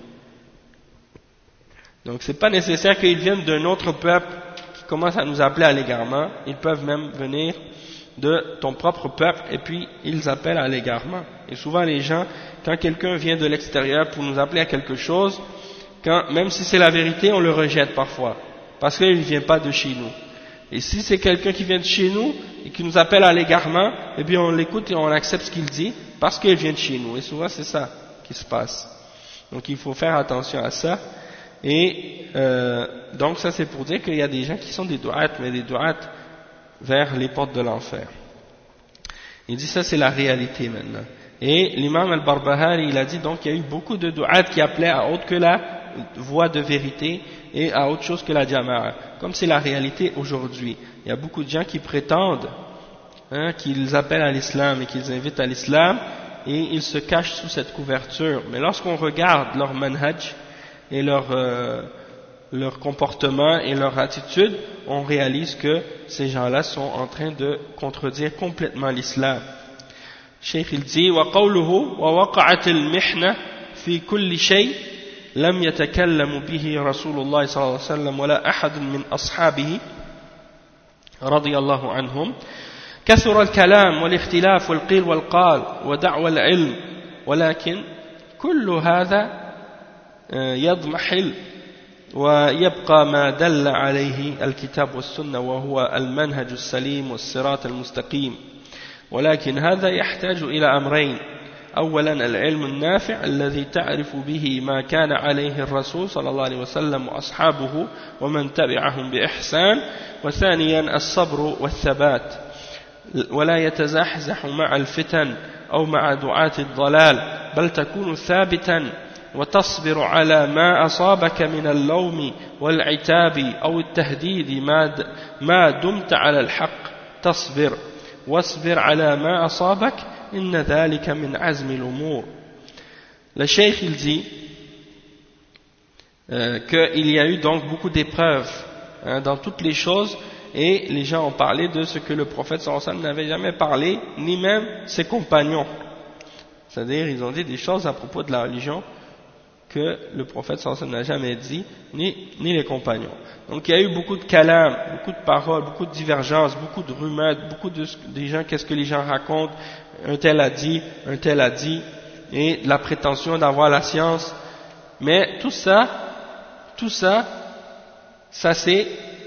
Donc, c'est pas nécessaire qu'ils viennent d'un autre peuple qui commence à nous appeler à l'égarement. Ils peuvent même venir de ton propre peuple, et puis ils appellent à l'égarement. Et souvent, les gens, quand quelqu'un vient de l'extérieur pour nous appeler à quelque chose, même si c'est la vérité, on le rejette parfois, parce qu'il ne vient pas de chez nous. Et si c'est quelqu'un qui vient de chez nous et qui nous appelle à l'égarement, eh bien on l'écoute et on accepte ce qu'il dit, parce qu'il vient de chez nous. Et souvent c'est ça qui se passe. Donc il faut faire attention à ça. Et donc ça c'est pour dire qu'il y a des gens qui sont des du'at, mais des du'at vers les portes de l'enfer. Il dit ça c'est la réalité maintenant. Et l'imam al-Barbahari il a dit donc il y a eu beaucoup de du'at qui appelaient à autre que la voie de vérité et à autre chose que la jama'a, comme c'est la réalité aujourd'hui. Il y a beaucoup de gens qui prétendent qu'ils appellent à l'islam et qu'ils invitent à l'islam et ils se cachent sous cette couverture. Mais lorsqu'on regarde leur manhaj et leur comportement et leur attitude, on réalise que ces gens-là sont en train de contredire complètement l'islam. Cheikh il dit وَقَوْلُهُ وَوَقَعَتِ الْمِحْنَةِ فِي كُلِّ شَيْءٍ لم يتكلم به رسول الله صلى الله عليه وسلم ولا أحد من أصحابه رضي الله عنهم كثر الكلام والاختلاف والقيل والقال ودعوى العلم ولكن كل هذا يضمحل ويبقى ما دل عليه الكتاب والسنة وهو المنهج السليم والصراط المستقيم ولكن هذا يحتاج إلى أمرين أولا العلم النافع الذي تعرف به ما كان عليه الرسول صلى الله عليه وسلم وأصحابه ومن تبعهم بإحسان وثانيا الصبر والثبات ولا يتزحزح مع الفتن أو مع دعاة الضلال بل تكون ثابتا وتصبر على ما أصابك من اللوم والعتاب أو التهديد ما دمت على الحق تصبر واصبر على ما أصابك إن ذلك من عزم الأمور. Le cheikh il dit qu'il y a eu donc beaucoup d'épreuves dans toutes les choses et les gens ont parlé de ce que le prophète sallallahu alayhi wa sallam n'avait jamais parlé, ni même ses compagnons. C'est-à-dire ils ont dit des choses à propos de la religion que le prophète sallallahu alayhi wa sallam n'a jamais dit, ni les compagnons. Donc il y a eu beaucoup de kalam, beaucoup de paroles, beaucoup de divergences, beaucoup de rumeurs, beaucoup des gens, qu'est-ce que les gens racontent, un tel a dit, et la prétention d'avoir la science. Mais tout ça c'est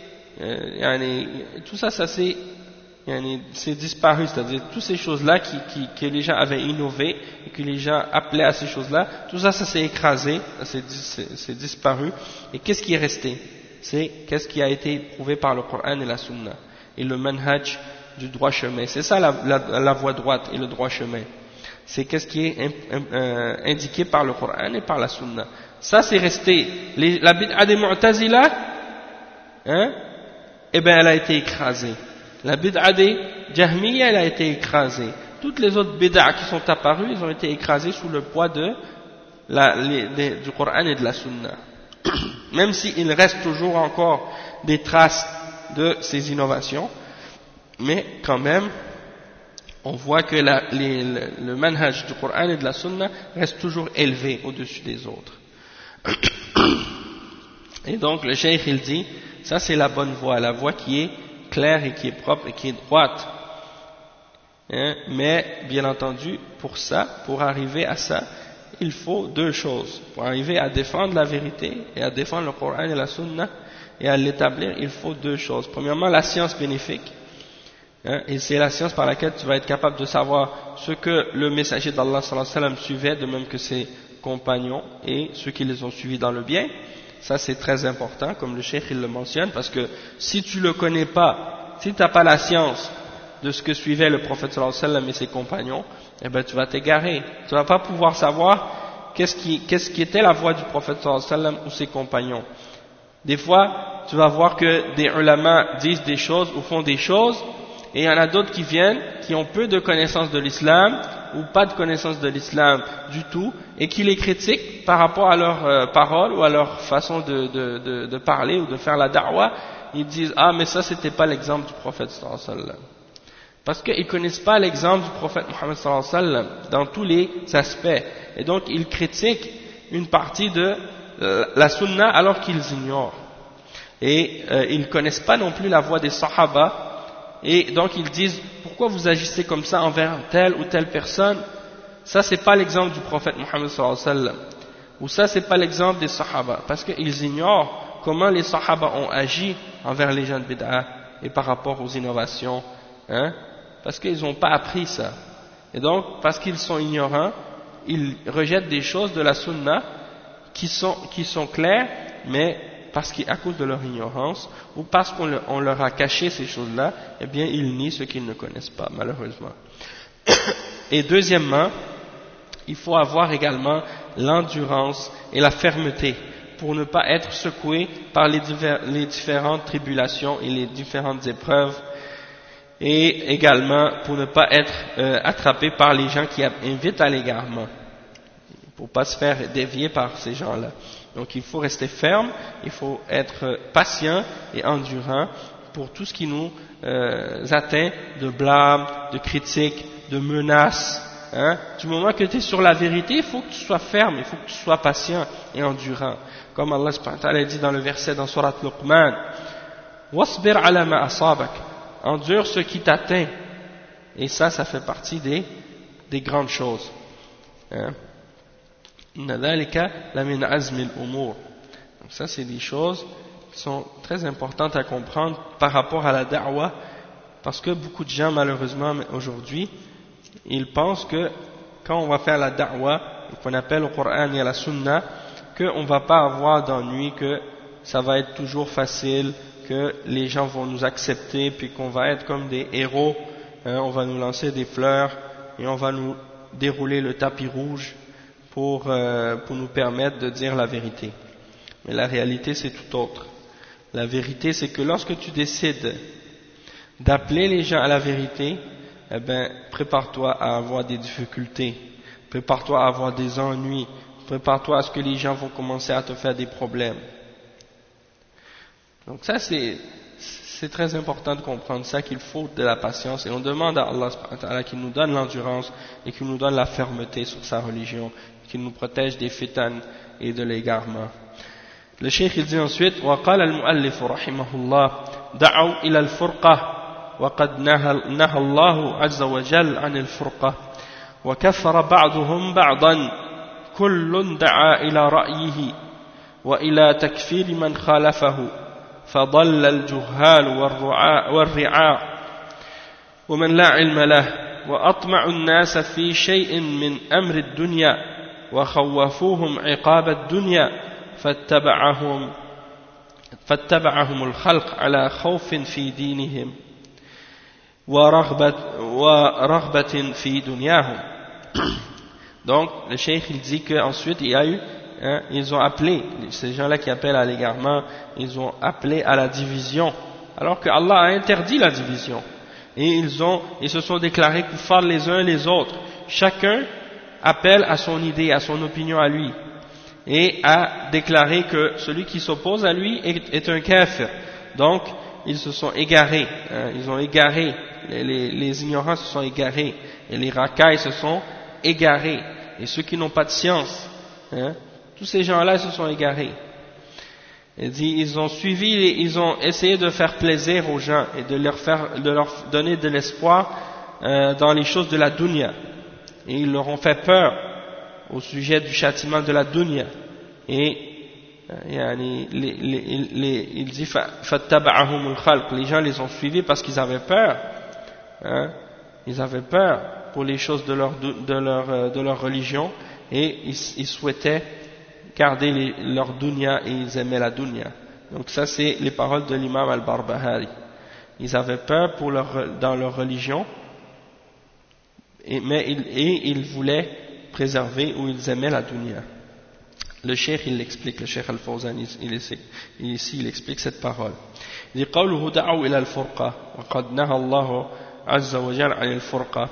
c'est disparu, c'est-à-dire toutes ces choses-là que les gens avaient innové et que les gens appelaient à ces choses-là, tout ça s'est écrasé, c'est disparu. Et qu'est-ce qui est resté? C'est qu'est-ce qui a été prouvé par le Coran et la Sunna et le manhaj du droit chemin. C'est ça la voie droite et le droit chemin. C'est qu'est-ce qui est indiqué par le Coran et par la Sunna. Ça c'est resté. La bid'a des Mu'tazila, eh bien elle a été écrasée. La bid'a des Jahmiya, elle a été écrasée. Toutes les autres bid'a qui sont apparues, elles ont été écrasées sous le poids du Coran et de la Sunna. Même s'il reste toujours encore des traces de ces innovations, mais quand même, on voit que le manhaj du Coran et de la Sunna reste toujours élevé au-dessus des autres. Et donc le cheikh il dit ça c'est la bonne voie, la voie qui est claire et qui est propre et qui est droite. Mais bien entendu, pour ça, pour arriver à ça, il faut deux choses. Pour arriver à défendre la vérité et à défendre le Coran et la Sunna et à l'établir, il faut deux choses. Premièrement, la science bénéfique. Et c'est la science par laquelle tu vas être capable de savoir ce que le messager d'Allah sallallahu alayhi wa sallam suivait, de même que ses compagnons et ceux qui les ont suivis dans le bien. Ça c'est très important, comme le cheikh il le mentionne, parce que si tu le connais pas, si tu n'as pas la science de ce que suivait le prophète sallallahu alayhi wa sallam et ses compagnons, eh ben tu vas t'égarer. Tu vas pas pouvoir savoir qu'est-ce qui était la voie du prophète sallallahu alayhi wa sallam ou ses compagnons. Des fois, tu vas voir que des ulama disent des choses ou font des choses, et il y en a d'autres qui viennent, qui ont peu de connaissances de l'islam, ou pas de connaissances de l'islam du tout, et qui les critiquent par rapport à leurs paroles ou à leur façon de parler ou de faire la da'wah. Ils disent « Ah, mais ça c'était pas l'exemple du prophète sallallahu alayhi wa sallam ». Parce qu'ils ne connaissent pas l'exemple du prophète Muhammad sallallahu alayhi wa sallam dans tous les aspects. Et donc ils critiquent une partie de la sunna alors qu'ils ignorent. Et ils ne connaissent pas non plus la voie des sahaba. Et donc ils disent, pourquoi vous agissez comme ça envers telle ou telle personne? Ça c'est pas l'exemple du prophète Muhammad sallallahu alayhi wa sallam. Ou ça c'est pas l'exemple des sahaba. Parce qu'ils ignorent comment les sahaba ont agi envers les gens de bid'a et par rapport aux innovations. Parce qu'ils n'ont pas appris ça. Et donc, parce qu'ils sont ignorants, ils rejettent des choses de la sunna qui sont claires, mais parce qu'à cause de leur ignorance, ou parce qu'on leur a caché ces choses-là, eh bien, ils nient ce qu'ils ne connaissent pas, malheureusement. Et deuxièmement, il faut avoir également l'endurance et la fermeté pour ne pas être secoué par les différentes tribulations et les différentes épreuves, et également pour ne pas être attrapé par les gens qui invitent à l'égarement, pour ne pas se faire dévier par ces gens-là. Donc il faut rester ferme, il faut être patient et endurant pour tout ce qui nous atteint de blâme, de critiques, de menaces. Du moment que tu es sur la vérité, il faut que tu sois ferme, il faut que tu sois patient et endurant. Comme Allah subhanahu wa ta'ala dit dans le verset dans Surat Luqman, « Wasbir ala ma asabak » endure ce qui t'atteint. Et ça fait partie des grandes choses. Inna dhalika la min azmi al-umur. Donc ça c'est des choses qui sont très importantes à comprendre par rapport à la da'wah, parce que beaucoup de gens malheureusement aujourd'hui, ils pensent que quand on va faire la da'wah, qu'on appelle au Coran et à la Sunna, qu'on ne va pas avoir d'ennui, que ça va être toujours facile, que les gens vont nous accepter, puis qu'on va être comme des héros, on va nous lancer des fleurs et on va nous dérouler le tapis rouge pour nous permettre de dire la vérité. Mais la réalité c'est tout autre. La vérité c'est que lorsque tu décides d'appeler les gens à la vérité, eh ben prépare-toi à avoir des difficultés, prépare-toi à avoir des ennuis, prépare-toi à ce que les gens vont commencer à te faire des problèmes. Donc ça c'est très important de comprendre ça, qu'il faut de la patience, et on demande à Allah qu'il nous donne l'endurance et qu'il nous donne la fermeté sur sa religion, qu'il nous protège des fitan et de l'égarement. Le cheikh il dit ensuite, وقال المؤلف رحمه الله دعوا إلى الفرقة وقد نهى الله عز وجل عن الفرقة وكفر بعضهم بعضا كل دعا إلى رأيه وإلى تكفير من خالفه فضل الجهال والرعاع ومن لا علم له وأطمع الناس في شيء من أمر الدنيا وخوفوهم عقاب الدنيا فاتبعهم الخلق على خوف في دينهم ورغبة في دنياهم. Donc le cheikh il dit qu'ensuite il y a eu ils ont appelé, ces gens-là qui appellent à l'égarement, ils ont appelé à la division, alors que Allah a interdit la division. Et ils se sont déclarés kuffar les uns les autres. Chacun appelle à son idée, à son opinion à lui, et a déclaré que celui qui s'oppose à lui est un kafir. Donc, ils se sont égarés, ils ont égaré, les ignorants se sont égarés, et les racailles se sont égarés, et ceux qui n'ont pas de science, tous ces gens-là se sont égarés. Il dit, ils ont essayé de faire plaisir aux gens et de leur donner de l'espoir dans les choses de la dunya. Et ils leur ont fait peur au sujet du châtiment de la dunya. Et il dit, fattaba'ahumul khalq, les gens les ont suivis parce qu'ils avaient peur. Hein? Ils avaient peur pour les choses de leur religion et ils souhaitaient garder leur dunya et ils aimaient la dunya. Donc ça c'est les paroles de l'imam al-Barbahari. Ils avaient peur dans leur religion, mais ils voulaient préserver ou ils aimaient la dunya. Le cheikh il l'explique, le cheikh al-Fawzan ici il explique cette parole. Il dit قوله دعوا إلى الفرقة وقد نهى الله عز وجل عن الفرقة.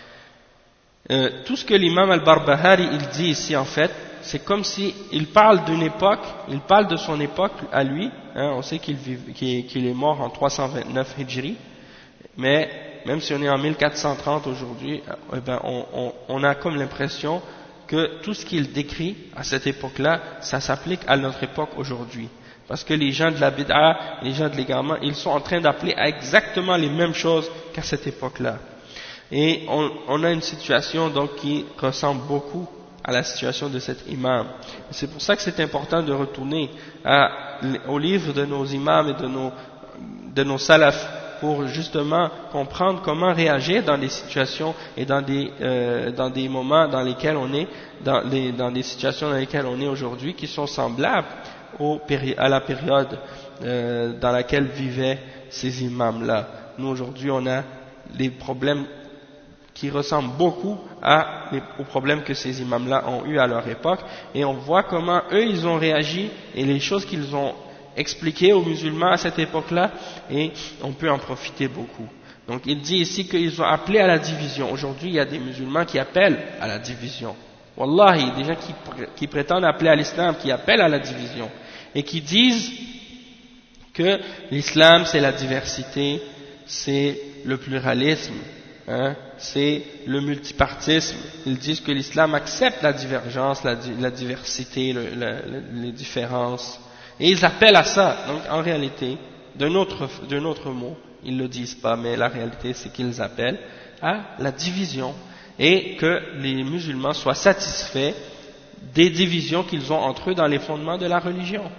Tout ce que l'imam al-Barbahari il dit ici en fait, c'est comme si il parle d'une époque, il parle de son époque à lui, hein, on sait qu'il est mort en 329 Hijri, mais même si on est en 1430 aujourd'hui, on a comme l'impression que tout ce qu'il décrit à cette époque-là, ça s'applique à notre époque aujourd'hui. Parce que les gens de la bid'a, les gens de l'égarement, ils sont en train d'appeler à exactement les mêmes choses qu'à cette époque-là. Et on a une situation donc qui ressemble beaucoup à la situation de cet imam. C'est pour ça que c'est important de retourner au livre de nos imams et de nos salafs pour justement comprendre comment réagir dans des situations et dans des moments dans lesquels on est, dans des situations dans lesquelles on est aujourd'hui qui sont semblables à la période dans laquelle vivaient ces imams-là. Nous aujourd'hui on a des problèmes qui ressemblent beaucoup aux problèmes que ces imams-là ont eu à leur époque, et on voit comment eux ils ont réagi et les choses qu'ils ont expliquées aux musulmans à cette époque-là, et on peut en profiter beaucoup. Donc il dit ici qu'ils ont appelé à la division. Aujourd'hui il y a des musulmans qui appellent à la division. Wallahi, des gens qui prétendent appeler à l'islam, qui appellent à la division, et qui disent que l'islam c'est la diversité, c'est le pluralisme, hein, c'est le multipartisme. Ils disent que l'islam accepte la divergence, la diversité, les différences, et ils appellent à ça. Donc en réalité, d'un autre mot, ils ne le disent pas, mais la réalité c'est qu'ils appellent à la division, et que les musulmans soient satisfaits des divisions qu'ils ont entre eux dans les fondements de la religion.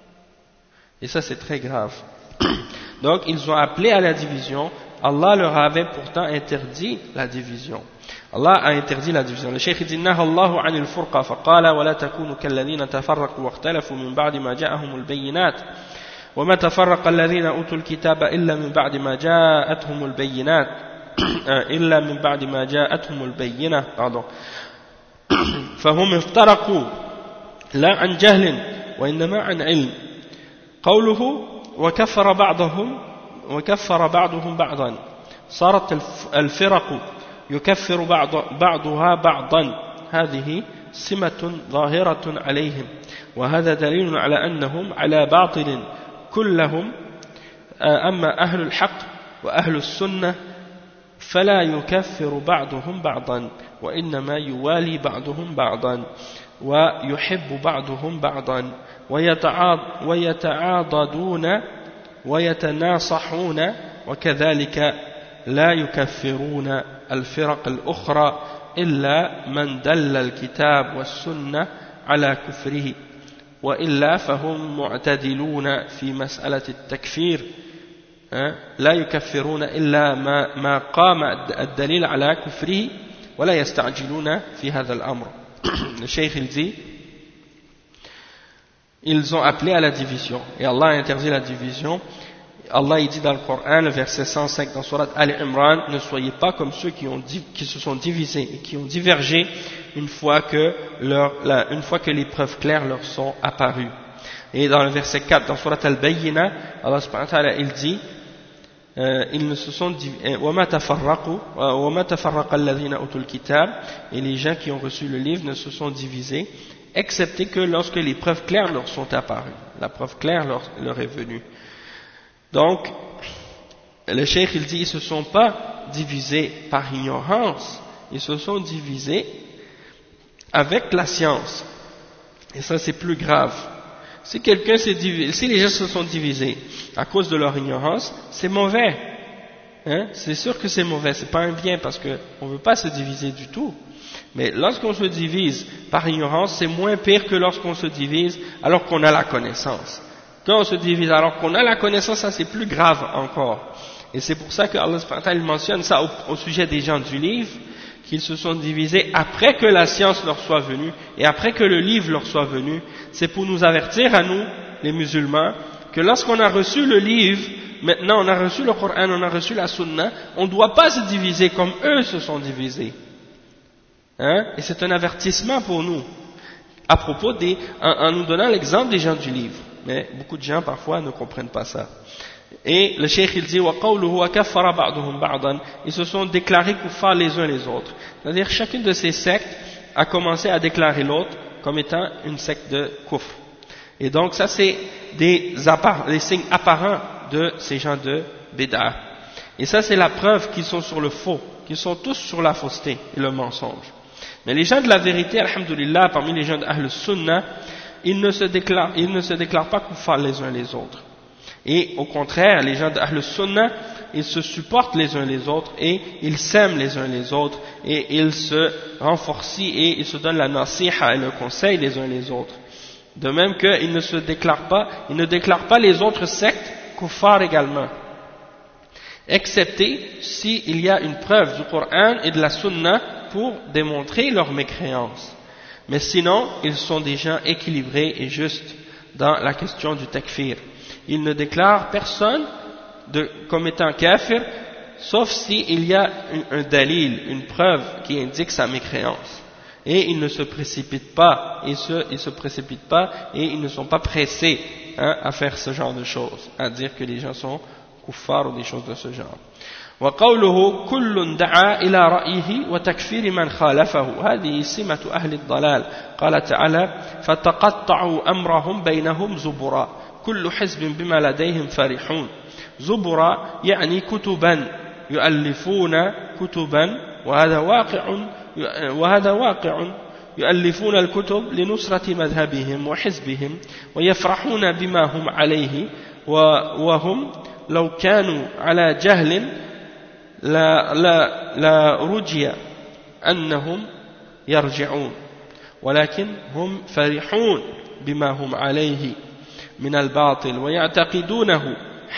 Et ça c'est très grave. Donc ils ont appelé à la division. Allah leur avait pourtant interdit la division. Allah a interdit la division. Le cheikh dit naha Allahu anil furqa faqala wa la takunu kalladhina tafarraqu wa ikhtalafu min ba'di ma ja'ahumul bayyinat wa ma tafarraqa alladhina utul kitaba illa min ba'di ma ja'atuhumul bayyinat illa min ba'di ma ja'atuhumul bayyinah pardon fahum iftaraqu la an jahlin wa innama an ilm qawluhu wa kaffara بعضهم بعضا صارت الفرق يكفر بعضها بعضا هذه سمة ظاهرة عليهم وهذا دليل على أنهم على باطل كلهم أما أهل الحق وأهل السنة فلا يكفر بعضهم بعضا وإنما يوالي بعضهم بعضا ويحب بعضهم بعضا ويتعاضدون ويتناصحون وكذلك لا يكفرون الفرق الأخرى إلا من دل الكتاب والسنة على كفره وإلا فهم معتدلون في مسألة التكفير لا يكفرون إلا ما قام الدليل على كفره ولا يستعجلون في هذا الأمر. Le cheikh il dit ils ont appelé à la division et Allah a interdit la division. Allah il dit dans le Coran, le verset 105 dans Surat Al-Imran, ne soyez pas comme ceux qui se sont divisés et qui ont divergé une fois que les preuves claires leur sont apparues. Et dans le verset 4 dans Surat Al-Bayyina, Allah subhanahu wa ta'ala il dit ils ne se sont وَمَا تَفَرَّقَ الَّذِينَ أُوتُوا الْكِتَابَ et les gens qui ont reçu le livre ne se sont divisés excepté que lorsque les preuves claires leur sont apparues. La preuve claire leur est venue. Donc, le cheikh il dit, ils ne se sont pas divisés par ignorance, ils se sont divisés avec la science. Et ça c'est plus grave. Si les gens se sont divisés à cause de leur ignorance, c'est mauvais. Hein? C'est sûr que c'est mauvais, c'est pas un bien parce qu'on ne veut pas se diviser du tout. Mais lorsqu'on se divise par ignorance, c'est moins pire que lorsqu'on se divise alors qu'on a la connaissance. Quand on se divise alors qu'on a la connaissance, ça c'est plus grave encore. Et c'est pour ça que Allah subhanahu wa ta'ala mentionne ça au sujet des gens du livre, qu'ils se sont divisés après que la science leur soit venue et après que le livre leur soit venu. C'est pour nous avertir à nous, les musulmans, que lorsqu'on a reçu le livre, maintenant on a reçu le Coran, on a reçu la Sunna, on ne doit pas se diviser comme eux se sont divisés. Hein? Et c'est un avertissement pour nous, à propos en nous donnant l'exemple des gens du livre. Mais beaucoup de gens parfois ne comprennent pas ça. Et le cheikh il dit ils se sont déclarés kuffar les uns les autres. C'est-à-dire chacune de ces sectes a commencé à déclarer l'autre comme étant une secte de kufr. Et donc ça c'est des signes apparents de ces gens de bid'ah. Et ça c'est la preuve qu'ils sont sur le faux, qu'ils sont tous sur la fausseté et le mensonge. Mais les gens de la vérité, alhamdoulilah, parmi les gens d'Ahl Sunnah, ils ne se déclarent pas kuffar les uns les autres. Et au contraire, les gens d'Ahl Sunnah, ils se supportent les uns les autres et ils s'aiment les uns les autres et ils se renforcent et ils se donnent la nasiha et le conseil les uns les autres. De même qu'ils ne déclarent pas les autres sectes kuffar également, excepté s'il y a une preuve du Coran et de la Sunna pour démontrer leur mécréance. Mais sinon, ils sont des gens équilibrés et justes dans la question du takfir. Ils ne déclarent personne comme étant kafir, sauf s'il y a un dalil, une preuve qui indique sa mécréance. Et ils ne se précipitent pas, ils se précipitent pas et ils ne sont pas pressés à faire ce genre de choses, à dire que les gens sont kuffar ou des choses de ce genre. وقوله كل دعا إلى رأيه وتكفير من خالفه هذه سمة أهل الضلال قال تعالى فتقطعوا أمرهم بينهم زبرا كل حزب بما لديهم فرحون زبرا يعني كتبا يؤلفون كتبا وهذا واقع يؤلفون الكتب لنصرة مذهبهم وحزبهم ويفرحون بما هم عليه وهم لو كانوا على جهل لا رجي أنهم يرجعون ولكن هم فرحون بما هم عليه من الباطل ويعتقدونه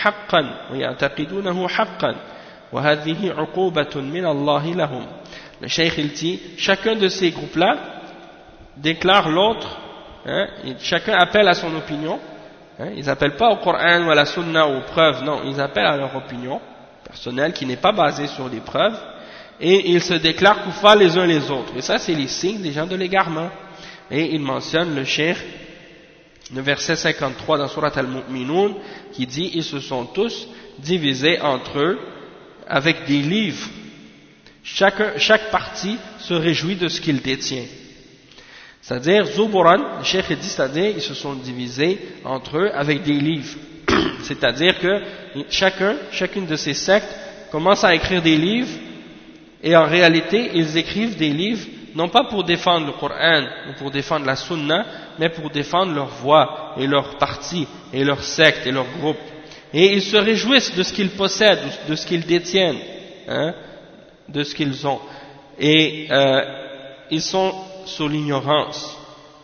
حقا وهذه عقوبة من الله لهم. Le cheikh il dit, chacun de ces groupes-là déclare l'autre, chacun appelle à son opinion, ils n'appellent pas au Coran ou à la Sunna ou aux preuves, non, ils appellent à leur opinion personnelle qui n'est pas basée sur les preuves, et ils se déclarent kuffar les uns les autres. Et ça c'est les signes des gens de l'égarement. Et il mentionne le cheikh, le verset 53 dans Surat Al-Mu'minun, qui dit, ils se sont tous divisés entre eux avec des livres. Chaque partie se réjouit de ce qu'il détient. C'est-à-dire, Zuburan, le cheikh dit, c'est-à-dire, ils se sont divisés entre eux avec des livres. C'est-à-dire que chacune de ces sectes commence à écrire des livres, et en réalité, ils écrivent des livres, non pas pour défendre le Coran, ou pour défendre la Sunna, mais pour défendre leur voix, et leur parti, et leur secte, et leur groupe. Et ils se réjouissent de ce qu'ils possèdent, de ce qu'ils détiennent, de ce qu'ils ont. Et ils sont sur l'ignorance.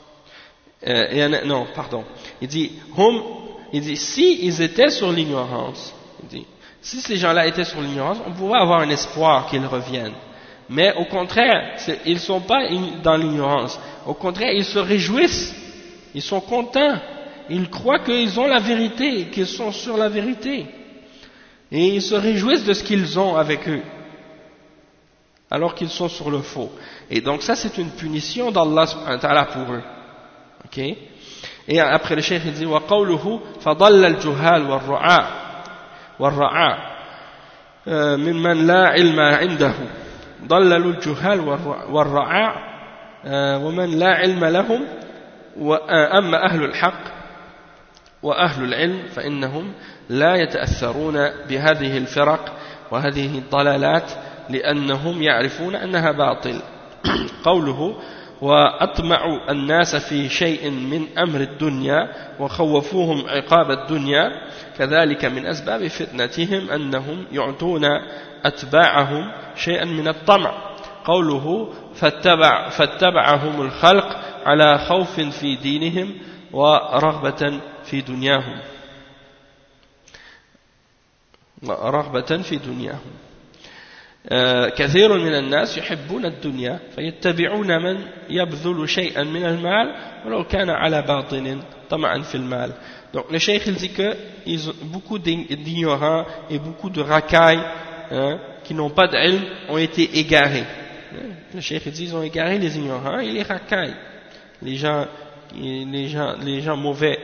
Il dit, si ils étaient sur l'ignorance, si ces gens-là étaient sur l'ignorance, on pourrait avoir un espoir qu'ils reviennent. Mais au contraire, ils ne sont pas dans l'ignorance. Au contraire, ils se réjouissent, ils sont contents, ils croient qu'ils ont la vérité, qu'ils sont sur la vérité. Et ils se réjouissent de ce qu'ils ont avec eux, alors qu'ils sont sur le faux. Et donc ça c'est une punition d'Allah subhanahu wa ta'ala pour eux. Ok? Et après le cheikh il dit وَقَوْلُهُ فَضَلَّ الْجُهَالُ وَالرَّعَاءُ مِمَّنْ لَا عِلْمَ عِنْدَهُ ضَلَّلُوا الْجُهَالُ وَالرَّعَاءُ وَمَنْ لَا عِلْمَ لَهُمْ أَمَّا أَهْلُ الْحَقِّ وأهل العلم فإنهم لا يتأثرون بهذه الفرق وهذه الضلالات لأنهم يعرفون أنها باطل. قوله وأطمعوا الناس في شيء من أمر الدنيا وخوفوهم عقاب الدنيا كذلك من أسباب فتنتهم أنهم يعطون أتباعهم شيئا من الطمع قوله فاتبعهم الخلق على خوف في دينهم ورغبة في دنياهم كثير من الناس يحبون الدنيا فيتبعون من يبذل شيئا من المال ولو كان على باطن طمعا في المال. Donc le cheikh il dit que beaucoup d'ignorants et beaucoup de racailles qui n'ont pas d'ilm ont été égarés. Le cheikh il dit ils ont égaré les ignorants et les racailles, les gens mauvais,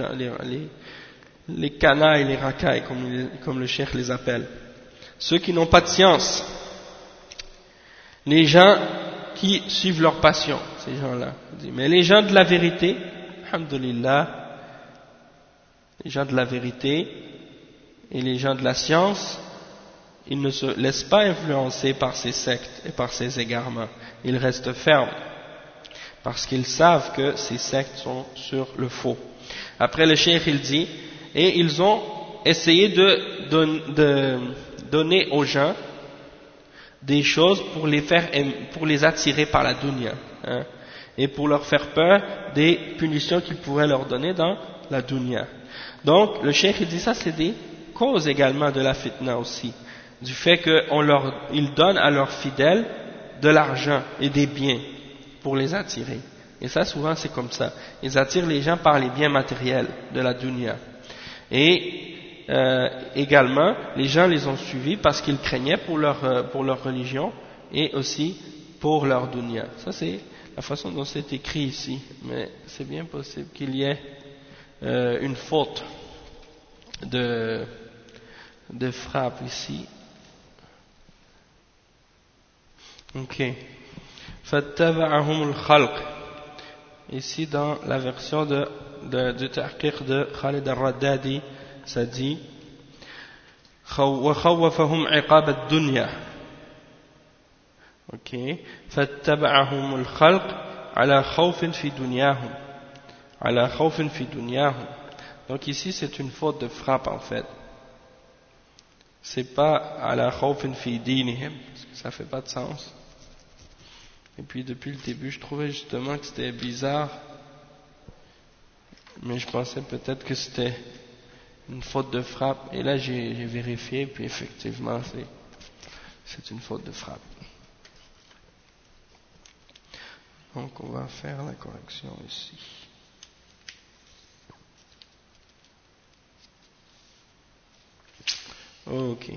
les canailles, les racailles comme le cheikh les appelle. Ceux qui n'ont pas de science, les gens qui suivent leur passion, ces gens-là. Mais les gens de la vérité, alhamdulillah, les gens de la vérité et les gens de la science, ils ne se laissent pas influencer par ces sectes et par ces égarements. Ils restent fermes parce qu'ils savent que ces sectes sont sur le faux. Après le cheikh il dit, et ils ont essayé de donner aux gens des choses pour les attirer par la dunya, et pour leur faire peur des punitions qu'ils pourraient leur donner dans la dunya. Donc le cheikh il dit ça c'est des causes également de la fitna aussi, du fait qu'ils donnent à leurs fidèles de l'argent et des biens pour les attirer. Et ça souvent c'est comme ça, ils attirent les gens par les biens matériels de la dunya. Et également, les gens les ont suivis parce qu'ils craignaient pour leur religion et aussi pour leur dunya. Ça c'est la façon dont c'est écrit ici, mais c'est bien possible qu'il y ait une faute de frappe ici. Ok. Fattaba'ahum al-khalq. Ici dans la version du tahqiq de Khalid al-Raddadi, ça dit وخوفهم عقاب الدنيا. ok, فاتبعهم الخلق على خوف في دنياهم على خوف في دنياهم. Donc ici c'est une faute de frappe en fait, c'est pas على خوف في دينهم parce que ça fait pas de sens. Et puis depuis le début je trouvais justement que c'était bizarre, mais je pensais peut-être que c'était une faute de frappe, et là j'ai vérifié, puis effectivement c'est une faute de frappe. Donc on va faire la correction ici. Ok.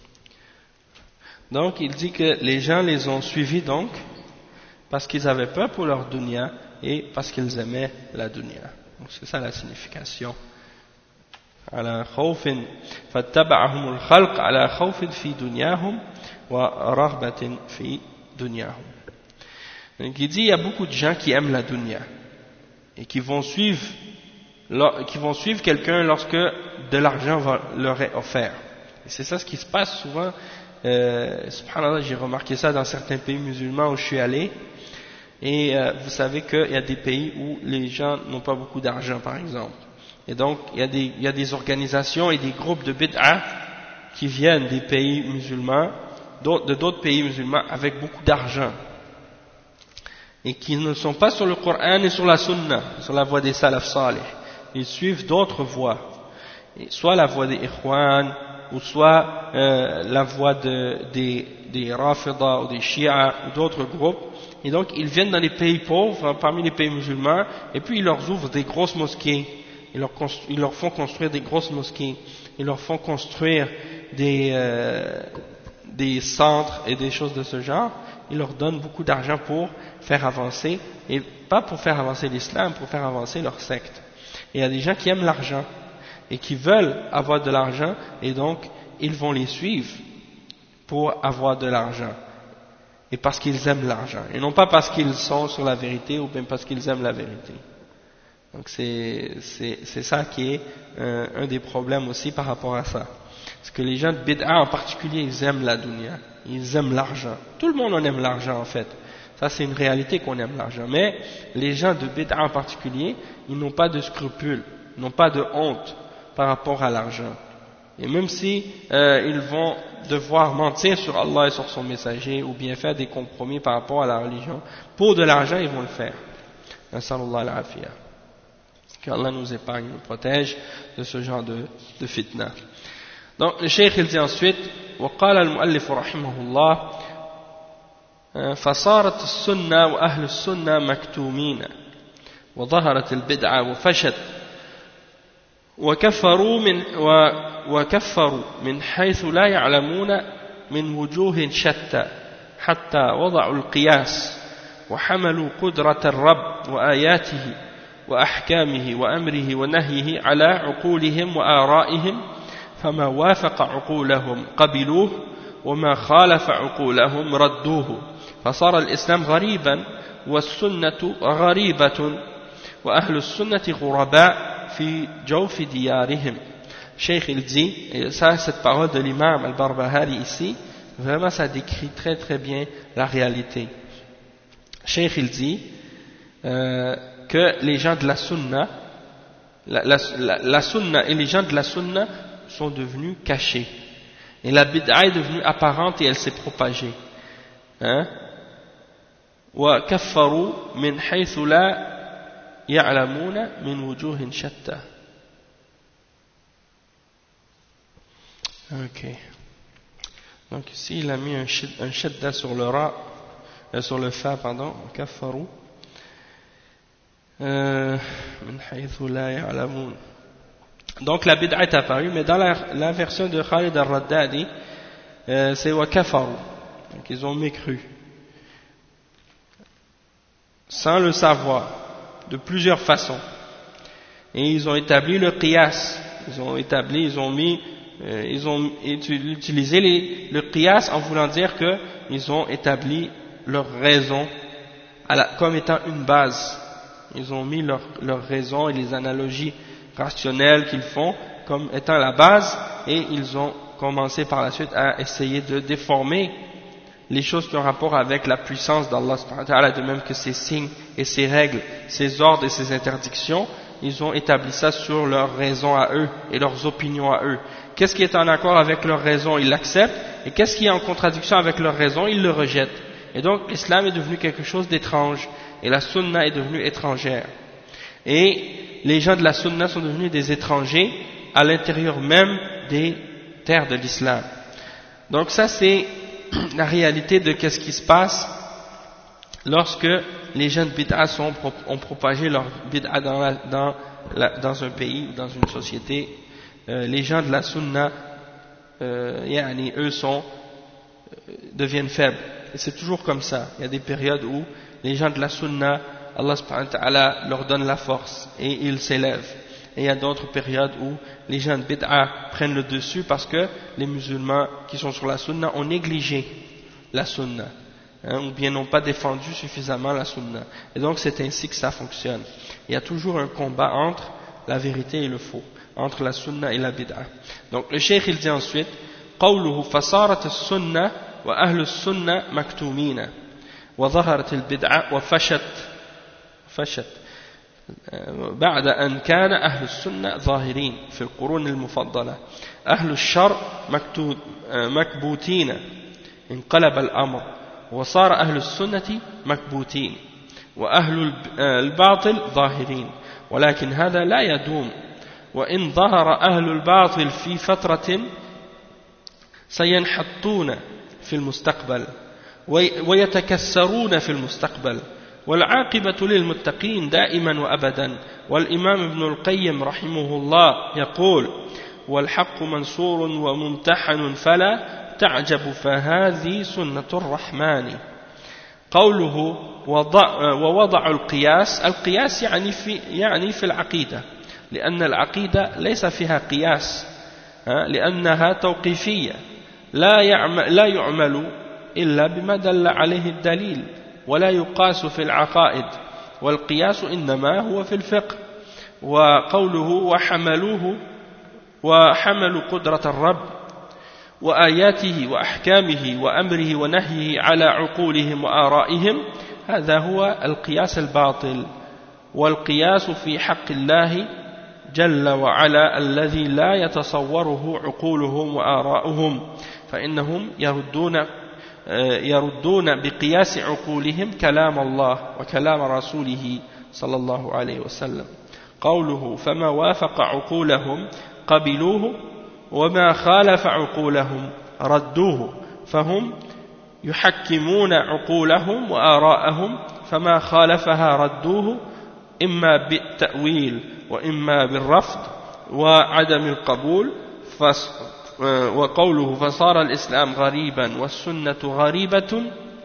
Donc il dit que les gens les ont suivis donc parce qu'ils avaient peur pour leur dunya et parce qu'ils aimaient la dunya. Donc c'est ça la signification. على خوف فاتبعهم الخلق على خوف في دنياهم ورغبة في دنياهم. Donc il dit il y a beaucoup de gens qui aiment la dunya et qui vont suivre quelqu'un lorsque de l'argent leur est offert. Et c'est ça ce qui se passe souvent. Subhanallah, j'ai remarqué ça dans certains pays musulmans où je suis allé. Et vous savez qu'il y a des pays où les gens n'ont pas beaucoup d'argent par exemple. Et donc, il y a des organisations et des groupes de bid'a qui viennent des pays musulmans, de d'autres pays musulmans avec beaucoup d'argent. Et qui ne sont pas sur le Coran et sur la Sunna, sur la voie des salaf salih. Ils suivent d'autres voies. Et soit la voie des Ikhwan, ou soit la voie des Rafida ou des Shia ou d'autres groupes. Et donc, ils viennent dans les pays pauvres, parmi les pays musulmans, et puis ils leur ouvrent des grosses mosquées. Ils leur font construire des grosses mosquées, ils leur font construire des centres et des choses de ce genre. Ils leur donnent beaucoup d'argent pour faire avancer, et pas pour faire avancer l'islam, pour faire avancer leur secte. Et il y a des gens qui aiment l'argent et qui veulent avoir de l'argent, et donc ils vont les suivre pour avoir de l'argent, et parce qu'ils aiment l'argent, et non pas parce qu'ils sont sur la vérité ou bien parce qu'ils aiment la vérité. Donc c'est ça qui est un des problèmes aussi par rapport à ça. Parce que les gens de bid'a en particulier, ils aiment la dunya, ils aiment l'argent. Tout le monde en aime l'argent en fait. Ça, c'est une réalité qu'on aime l'argent. Mais les gens de bid'a en particulier, ils n'ont pas de scrupules, ils n'ont pas de honte par rapport à l'argent. Et même si ils vont devoir mentir sur Allah et sur son messager, ou bien faire des compromis par rapport à la religion, pour de l'argent, ils vont le faire. Nasallallahu al-afiyah. Qu'Allah nous épargne, nous protège de ce genre de fitna. Donc le cheikh il dit ensuite, وقال المؤلف رحمه الله فصارت السنة وأهل السنة مكتومين وظهرت البدعة وفشت وكفروا من حيث لا يعلمون من وجوه شتى حتى وضعوا القياس وحملوا قدرة الرب وآياته وأحكامه وأمره ونهيه على عقولهم وآرائهم فما وافق عقولهم قبلوه وما خالف عقولهم ردوه فصار الإسلام غريبا والسنة غريبة وأهل السنة غرباء في جوف ديارهم. Cheikh il dit, et ça cette parole de l'imam al-Barbahari ici, vraiment ça décrit très très bien la réalité. Cheikh il dit que les gens de la sunna, la sunna et les gens de la sunna sont devenus cachés. Et la bid'a est devenue apparente et elle s'est propagée. وَكَفَّرُوا مِنْ حَيْثُ لَا يَعْلَمُونَ مِنْ وُجُوهٍ شَتَّى. Ok. Donc ici il a mis un shadda sur le ra, sur le fa, pardon, كَفَّرُوا مِنْ حَيْثُ لَا يَعْلَمُونَ. Donc la bid'a est apparue, mais dans la version de Khalid al-Raddadi, c'est wa kafaru. Donc ils ont mécru. Sans le savoir, de plusieurs façons. Et ils ont établi le qiyas. Ils ont utilisé le qiyas en voulant dire qu'ils ont établi leur raison comme étant une base. Ils ont mis leur raison et les analogies rationnels qu'ils font comme étant la base, et ils ont commencé par la suite à essayer de déformer les choses qui ont rapport avec la puissance d'Allah, de même que ses signes et ses règles, ses ordres et ses interdictions. Ils ont établi ça sur leurs raisons à eux et leurs opinions à eux. Qu'est-ce qui est en accord avec leurs raisons, ils l'acceptent, et qu'est-ce qui est en contradiction avec leurs raisons, ils le rejettent. Et donc l'islam est devenu quelque chose d'étrange, et la sunna est devenue étrangère. Et les gens de la sunna sont devenus des étrangers à l'intérieur même des terres de l'islam. Donc ça c'est la réalité de qu'est-ce qui se passe lorsque les gens de bid'a ont propagé leur bid'a dans un pays ou dans une société. Les gens de la sunna, eux deviennent faibles. Et c'est toujours comme ça. Il y a des périodes où les gens de la sunna, Allah subhanahu wa ta'ala leur donne la force et ils s'élèvent. Et il y a d'autres périodes où les gens de bid'a prennent le dessus parce que les musulmans qui sont sur la sunna ont négligé la sunna, ou bien n'ont pas défendu suffisamment la sunna. Et donc c'est ainsi que ça fonctionne. Il y a toujours un combat entre la vérité et le faux, entre la sunna et la bid'a. Donc le cheikh il dit ensuite قوله فصارت السنة وأهل السنة مكتومين وظهرت البدعة وفشت بعد أن كان أهل السنة ظاهرين في القرون المفضلة أهل الشر مكبوتين انقلب الأمر وصار أهل السنة مكبوتين وأهل الباطل ظاهرين ولكن هذا لا يدوم وإن ظهر أهل الباطل في فترة سينحطون في المستقبل ويتكسرون في المستقبل والعاقبة للمتقين دائما وأبدا. والإمام ابن القيم رحمه الله يقول والحق منصور وممتحن فلا تعجب فهذه سنة الرحمن. قوله ووضع القياس يعني في العقيدة، لأن العقيدة ليس فيها قياس لأنها توقيفية لا يعمل إلا بما دل عليه الدليل ولا يقاس في العقائد، والقياس إنما هو في الفقه. وقوله وحملوا قدرة الرب وآياته وأحكامه وأمره ونهيه على عقولهم وآرائهم هذا هو القياس الباطل والقياس في حق الله جل وعلا الذي لا يتصوره عقولهم وآراؤهم فإنهم يردون بقياس عقولهم كلام الله وكلام رسوله صلى الله عليه وسلم قوله فما وافق عقولهم قبلوه وما خالف عقولهم ردوه فهم يحكمون عقولهم وآراءهم فما خالفها ردوه إما بالتأويل وإما بالرفض وعدم القبول وقوله فصار الإسلام غريبا والسنة غريبة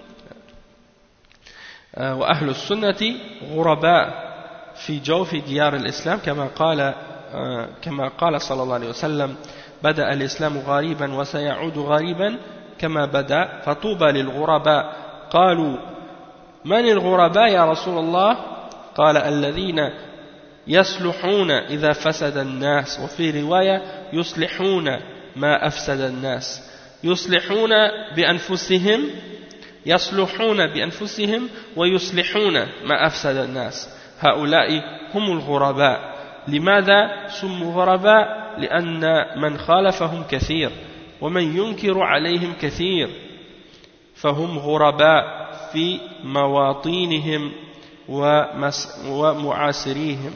وأهل السنة غرباء في جوف ديار الإسلام كما قال صلى الله عليه وسلم بدأ الإسلام غريبا وسيعود غريبا كما بدأ فطوبى للغرباء قالوا من الغرباء يا رسول الله قال الذين يصلحون إذا فسد الناس وفي رواية يصلحون ما أفسد الناس يصلحون بأنفسهم ويصلحون ما أفسد الناس هؤلاء هم الغرباء لماذا سموا غرباء لأن من خالفهم كثير ومن ينكر عليهم كثير فهم غرباء في مواطنهم ومعاصريهم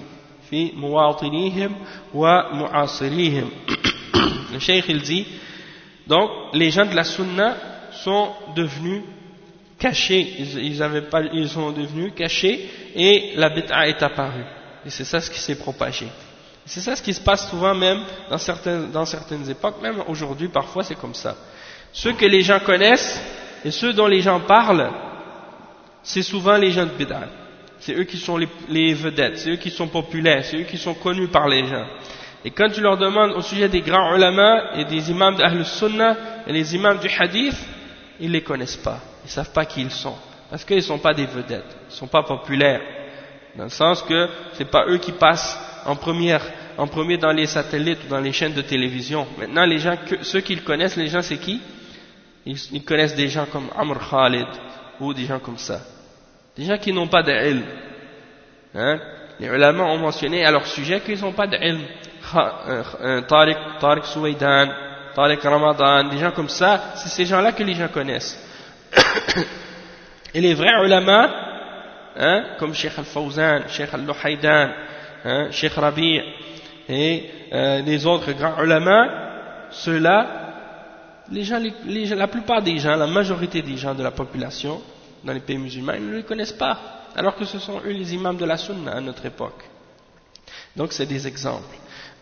Le cheikh il dit donc les gens de la sunna sont devenus cachés ils sont devenus cachés et la bid'a est apparue et c'est ça ce qui s'est propagé. C'est ça ce qui se passe souvent même dans certaines époques, même aujourd'hui parfois c'est comme ça. Ceux que les gens connaissent et ceux dont les gens parlent, c'est souvent les gens de bid'a. C'est eux qui sont les vedettes, c'est eux qui sont populaires, c'est eux qui sont connus par les gens. Et quand tu leur demandes au sujet des grands ulama et des imams d'Ahl Sunnah et les imams du hadith, ils ne les connaissent pas, ils ne savent pas qui ils sont, parce qu'ils ne sont pas des vedettes, ils ne sont pas populaires, dans le sens que ce n'est pas eux qui passent en premier dans les satellites ou dans les chaînes de télévision. Maintenant les gens, ceux qu'ils connaissent, les gens c'est qui? Ils connaissent des gens comme Amr Khalid ou des gens comme ça, des gens qui n'ont pas d'ilm. Les ulama ont mentionné à leur sujet qu'ils n'ont pas d'ilm. Tariq Souaidan, Tariq Ramadan, des gens comme ça, c'est ces gens-là que les gens connaissent. Et les vrais ulama, comme Cheikh Al-Fawzan, Cheikh Al-Luhaydan, Cheikh Rabi' et les autres grands ulama, ceux-là, la plupart des gens, la majorité des gens de la population dans les pays musulmans, ils ne les connaissent pas, alors que ce sont eux les imams de la sunna à notre époque. Donc c'est des exemples.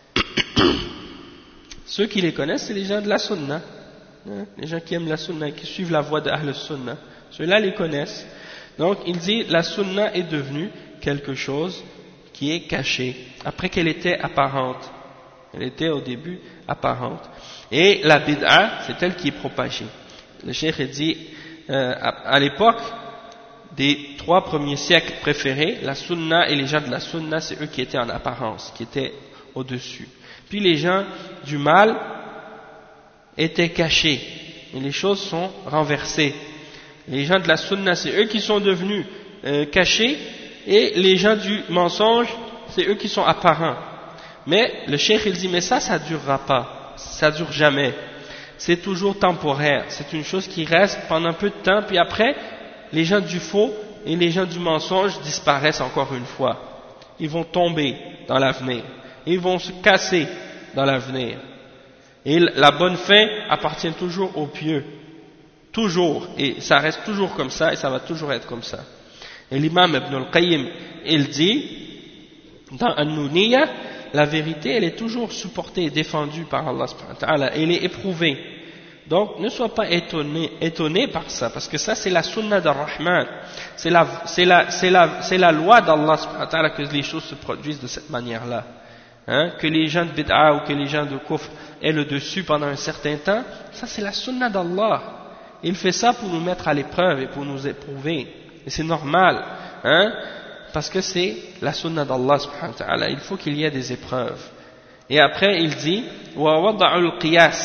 Ceux qui les connaissent, c'est les gens de la sunna, les gens qui aiment la sunna, qui suivent la voie d'Ahl Sunna. Ceux-là les connaissent. Donc il dit la sunna est devenue quelque chose qui est caché, après qu'elle était apparente. Elle était au début apparente. Et la bid'a, c'est elle qui est propagée. Le cheikh dit, à l'époque des 3 premiers siècles préférés, la sunna et les gens de la sunna, c'est eux qui étaient en apparence, qui étaient au-dessus. Puis les gens du mal étaient cachés, et les choses sont renversées. Les gens de la sunna, c'est eux qui sont devenus cachés, et les gens du mensonge, c'est eux qui sont apparents. Mais le cheikh il dit, mais ça durera pas, ça dure jamais. C'est toujours temporaire, c'est une chose qui reste pendant un peu de temps, puis après, les gens du faux et les gens du mensonge disparaissent encore une fois. Ils vont tomber dans l'avenir, ils vont se casser dans l'avenir. Et la bonne fin appartient toujours aux pieux, toujours, et ça reste toujours comme ça, et ça va toujours être comme ça. Et l'imam Ibn al-Qayyim, il dit, dans An-Nuniyya, la vérité, elle est toujours supportée et défendue par Allah subhanahu wa ta'ala, elle est éprouvée. Donc, ne sois pas étonné par ça, parce que ça, c'est la sunna d'Ar-Rahman. C'est la loi d'Allah subhanahu wa ta'ala que les choses se produisent de cette manière-là. Que les gens de bid'a ou que les gens de kufr aient le dessus pendant un certain temps, ça c'est la sunna d'Allah. Il fait ça pour nous mettre à l'épreuve et pour nous éprouver. Et c'est normal, parce que c'est la sunna d'Allah subhanahu wa ta'ala. Il faut qu'il y ait des épreuves. Et après il dit, wa wada'u al-qiyas.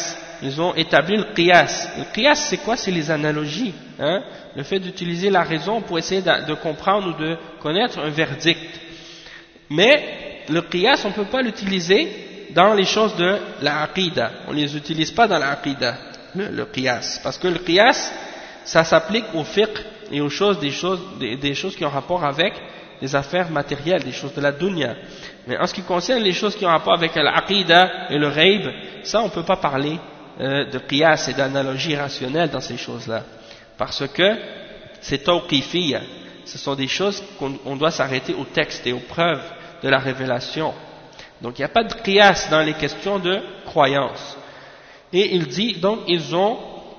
ils ont établi le qiyas. Le qiyas, c'est quoi? C'est les analogies, hein? Le fait d'utiliser la raison pour essayer de comprendre ou de connaître un verdict. Mais le qiyas, on ne peut pas l'utiliser dans les choses de la aqida. On ne les utilise pas dans la aqida, le qiyas. Parce que le qiyas, ça s'applique au fiqh et aux choses, des choses qui ont rapport avec les affaires matérielles, des choses de la dunya. Mais en ce qui concerne les choses qui ont rapport avec l'aqida et le ghaib, ça on ne peut pas parler de qiyas et d'analogie rationnelle dans ces choses-là. Parce que c'est tawqifiyya. Ce sont des choses qu'on doit s'arrêter au texte et aux preuves de la révélation. Donc il n'y a pas de qiyas dans les questions de croyance. Et il dit, donc ils ont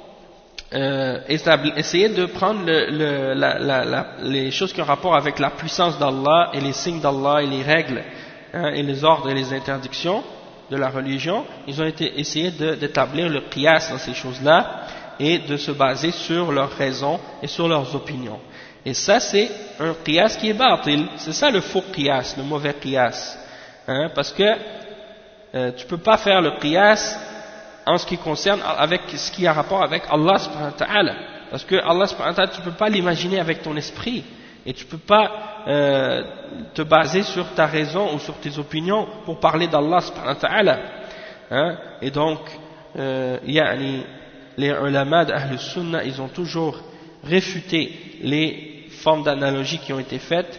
essayé de prendre les choses qui ont rapport avec la puissance d'Allah et les signes d'Allah et les règles, hein, et les ordres et les interdictions de la religion. Ils ont essayé d'établir le qiyas dans ces choses-là et de se baser sur leurs raisons et sur leurs opinions. Et ça, c'est un qiyas qui est batil. C'est ça le faux qiyas, le mauvais qiyas. Hein, parce que tu peux pas faire le qiyas en ce qui concerne avec ce qui a rapport avec Allah subhanahu wa ta'ala. Parce que Allah subhanahu wa ta'ala, tu peux pas l'imaginer avec ton esprit. Et tu peux pas te baser sur ta raison ou sur tes opinions pour parler d'Allah subhanahu wa ta'ala. Hein, et donc, les ulama d'Ahl Sunnah, ils ont toujours réfuté les formes d'analogie qui ont été faites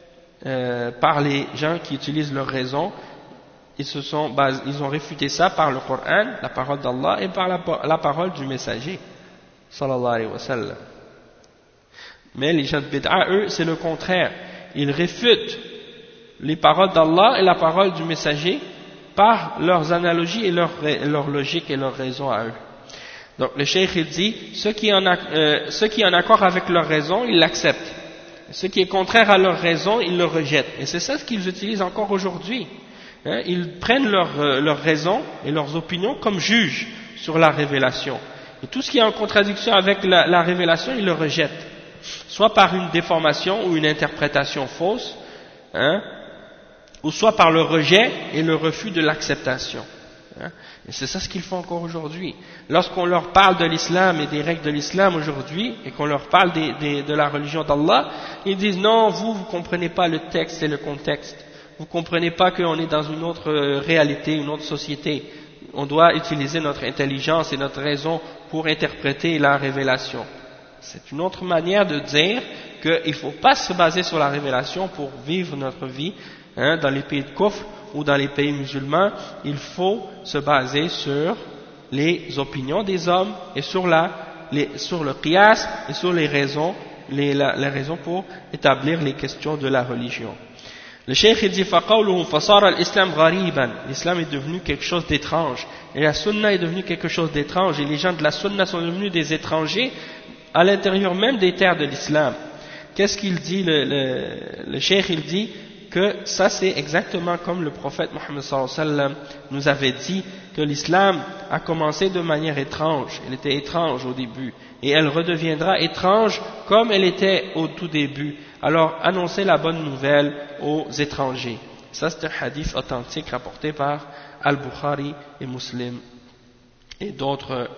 par les gens qui utilisent leur raison. Ils ont réfuté ça par le Coran, la parole d'Allah, et par la parole du messager, sallallahu alayhi wa sallam. Mais les gens de bid'a, eux, c'est le contraire. Ils réfutent les paroles d'Allah et la parole du messager par leurs analogies et leur logique et leur raison à eux. Donc le cheikh il dit, ceux qui en accord avec leur raison, ils l'acceptent. Ce qui est contraire à leur raison, ils le rejettent. Et c'est ça ce qu'ils utilisent encore aujourd'hui. Hein, ils prennent leurs raisons et leurs opinions comme juges sur la révélation. Et tout ce qui est en contradiction avec la révélation, ils le rejettent. Soit par une déformation ou une interprétation fausse, hein, ou soit par le rejet et le refus de l'acceptation. Hein. Et c'est ça ce qu'ils font encore aujourd'hui. Lorsqu'on leur parle de l'islam et des règles de l'islam aujourd'hui, et qu'on leur parle de la religion d'Allah, ils disent non, vous comprenez pas le texte et le contexte. Vous comprenez pas qu'on est dans une autre réalité, une autre société. On doit utiliser notre intelligence et notre raison pour interpréter la révélation. C'est une autre manière de dire qu'il ne faut pas se baser sur la révélation pour vivre notre vie, hein, dans les pays de Kufr ou dans les pays musulmans. Il faut se baser sur les opinions des hommes et sur le qiyas et sur les raisons pour établir les questions de la religion. Le cheikh dit فَقَوْلُهُ فَصَارَ الْإِسْلَامُ غَرِيبًا. L'islam est devenu quelque chose d'étrange et la sunna est devenue quelque chose d'étrange et les gens de la sunna sont devenus des étrangers à l'intérieur même des terres de l'islam. Qu'est-ce qu'il dit le cheikh? Il dit que ça c'est exactement comme le prophète Mohammed sallallahu alayhi wa sallam nous avait dit que l'islam a commencé de manière étrange. Elle était étrange au début et elle redeviendra étrange comme elle était au tout début. Alors annoncez la bonne nouvelle aux étrangers. Ça c'est un hadith authentique rapporté par Al-Bukhari et Muslim et d'autres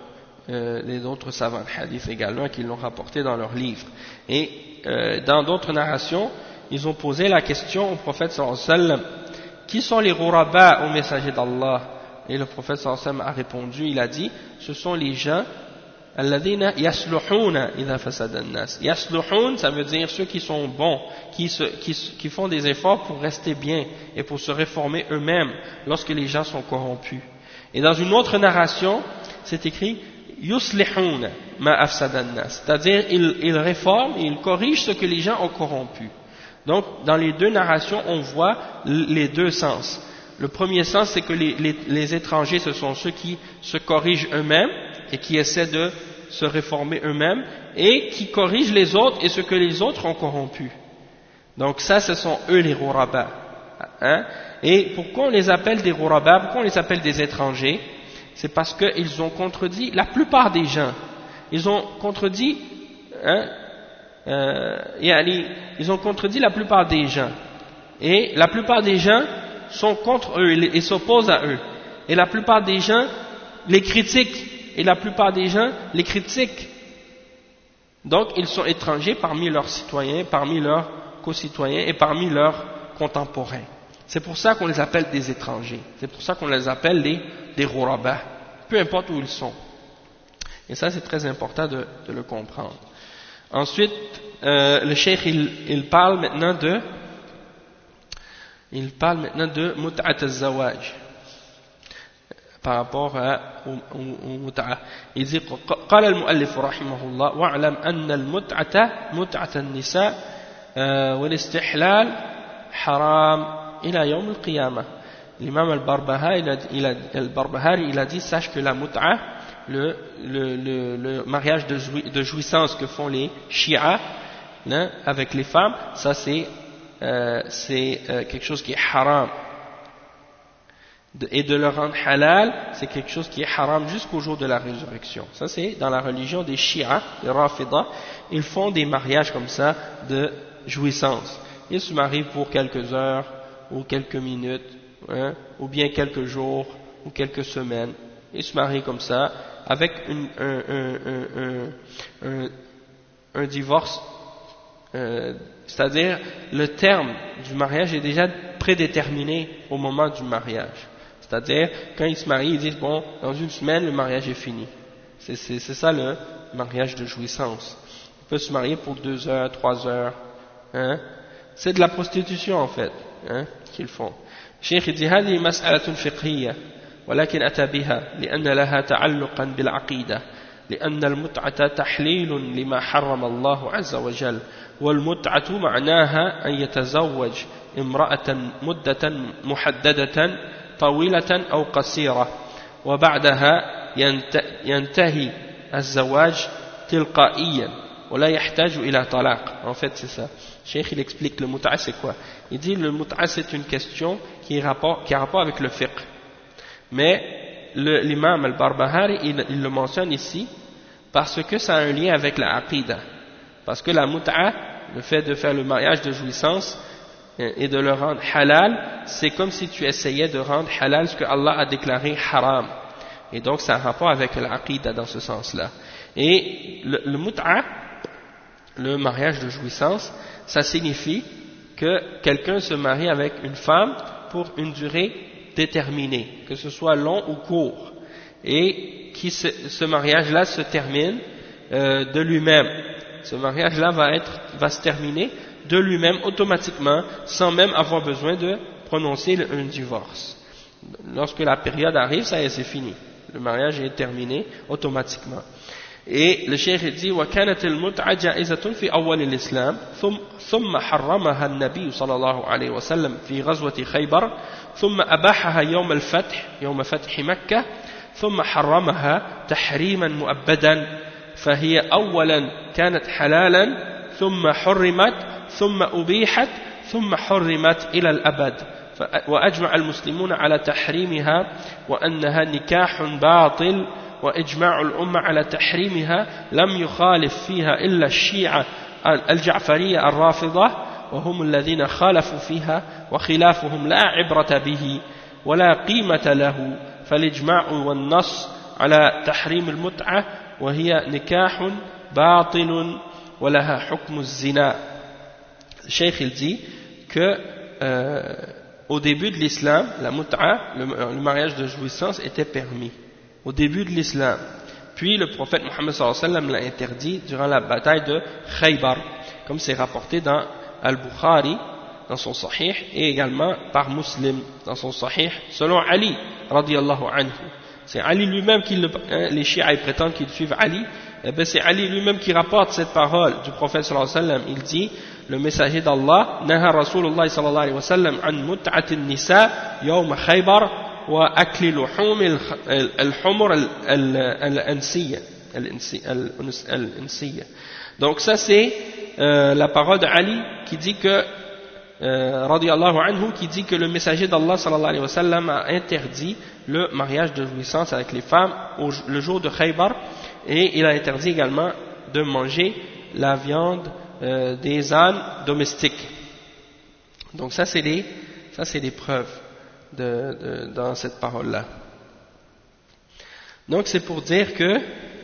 savants hadith également qui l'ont rapporté dans leurs livres. Et dans d'autres narrations, ils ont posé la question au prophète sallallahu alayhi wa sallam, qui sont les ghuraba au messager d'Allah? Et le prophète sallallahu alayhi wa sallam a répondu, il a dit, ce sont les gens alladhina yasluhuna idha fasada an-nas. Yasluhun, ça veut dire ceux qui sont bons, qui font des efforts pour rester bien et pour se réformer eux-mêmes lorsque les gens sont corrompus. Et dans une autre narration, c'est écrit yuslihuna ma afsada an-nas, c'est-à-dire ils réforment et ils corrigent ce que les gens ont corrompu. Donc dans les deux narrations on voit les deux sens. Le premier sens c'est que les étrangers ce sont ceux qui se corrigent eux-mêmes et qui essaient de se réformer eux-mêmes et qui corrigent les autres et ce que les autres ont corrompu. Donc ça ce sont eux les ghuraba. Hein? Et pourquoi on les appelle des ghuraba, pourquoi on les appelle des étrangers? C'est parce qu'ils ont contredit la plupart des gens. Ils ont contredit, ils ont contredit la plupart des gens. Et la plupart des gens sont contre eux et s'opposent à eux. Et la plupart des gens les critiquent et la plupart des gens les critiquent. Donc ils sont étrangers parmi leurs citoyens, parmi leurs concitoyens et parmi leurs contemporains. C'est pour ça qu'on les appelle des étrangers, c'est pour ça qu'on les appelle des ghuraba, peu importe où ils sont. Et ça c'est très important de le comprendre. Ensuite, le cheikh il parle maintenant de mut'at al-zawaj par rapport au mut'a. Il dit قال المؤلف رحمه الله واعلم أن المتعة متعة النساء والاستحلال حرام إلى يوم القيامة. L'imam al-Barbahari il a dit sache que la mut'a, le mariage de jouissance que font les chiites avec les femmes, ça c'est quelque chose qui est haram. Et de le rendre halal, c'est quelque chose qui est haram jusqu'au jour de la résurrection. Ça c'est dans la religion des chiites, les Rafida, ils font des mariages comme ça de jouissance. Ils se marient pour quelques heures ou quelques minutes, ou bien quelques jours ou quelques semaines. Ils se marient comme ça avec un divorce, c'est-à-dire le terme du mariage est déjà prédéterminé au moment du mariage. C'est-à-dire, quand ils se marient, ils disent, bon, dans une semaine, le mariage est fini. C'est ça le mariage de jouissance. Ils peuvent se marier pour 2 heures, 3 heures. C'est de la prostitution, en fait, qu'ils font. Cheikh dit, هذه مسألة فقهية ولكن أتى بها لأن لها تعلقا بالعقيدة لأن المتعة تحليل لما حرم الله عز وجل والمتعة معناها أن يتزوج امرأة مدة محددة طويلة أو قصيرة وبعدها ينتهي الزواج تلقائيا ولا يحتاج إلى طلاق. En fait c'est ça. Cheikh il explique le mut'a c'est quoi. Il dit le mut'a c'est une question qui a rapport avec le fiqh. Mais l'imam al-Barbahari il le mentionne ici parce que ça a un lien avec la aqidah. Parce que la mut'a, le fait de faire le mariage de jouissance et de le rendre halal, c'est comme si tu essayais de rendre halal ce que Allah a déclaré haram. Et donc ça a un rapport avec l'aqidah dans ce sens-là. Et le mut'a, le mariage de jouissance, ça signifie que quelqu'un se marie avec une femme pour une durée déterminée, que ce soit long ou court, et ce mariage-là se termine de lui-même. Ce mariage-là va se terminer de lui-même automatiquement, sans même avoir besoin de prononcer un divorce. Lorsque la période arrive, ça y est, c'est fini. Le mariage est terminé automatiquement. Et le cheikh dit وكانت المتعة جائزة في أول الإسلام ثم حرمها النبي صلى الله عليه وسلم في غزوة خيبر ثم أباحها يوم فتح مكة ثم حرمها تحريما مؤبدا فهي أولا كانت حلالا ثم حرمت ثم أبيحت ثم حرمت إلى الأبد وأجمع المسلمون على تحريمها وأنها نكاح باطل وإجماع الأمة على تحريمها لم يخالف فيها إلا الشيعة الجعفرية الرافضة وهم الذين خالفوا فيها وخلافهم لا عبرة به ولا قيمة له فالإجماع والنص على تحريم المتعة وهي نكاح باطل ولها حكم الزنا. Le cheikh il dit que au début de l'islam, la mut'a, le mariage de jouissance était permis. Au début de l'islam. Puis le prophète Mohammed sallallahu alayhi wa sallam l'a interdit durant la bataille de Khaybar, comme c'est rapporté dans Al-Bukhari, dans son Sahih, et également par Muslim, dans son Sahih, selon Ali, radiyallahu anhu. C'est Ali lui-même qui les chiites prétendent qu'ils suivent Ali, et bien c'est Ali lui-même qui rapporte cette parole du prophète sallallahu alayhi wa sallam. Il dit, le messager d'Allah, Naha Rasulullah sallallahu alayhi wa sallam an mut'atin nisa yawm Khaybar wa akli luhum al-humur al-ansiyya. Donc ça c'est la parole d'Ali qui dit que radiyallahu anhu, qui dit que le messager d'Allah sallallahu alayhi wa sallam a interdit le mariage de jouissance avec les femmes le jour de Khaybar, et il a interdit également de manger la viande des ânes domestiques. Donc ça c'est des preuves dans cette parole-là. Donc c'est pour dire que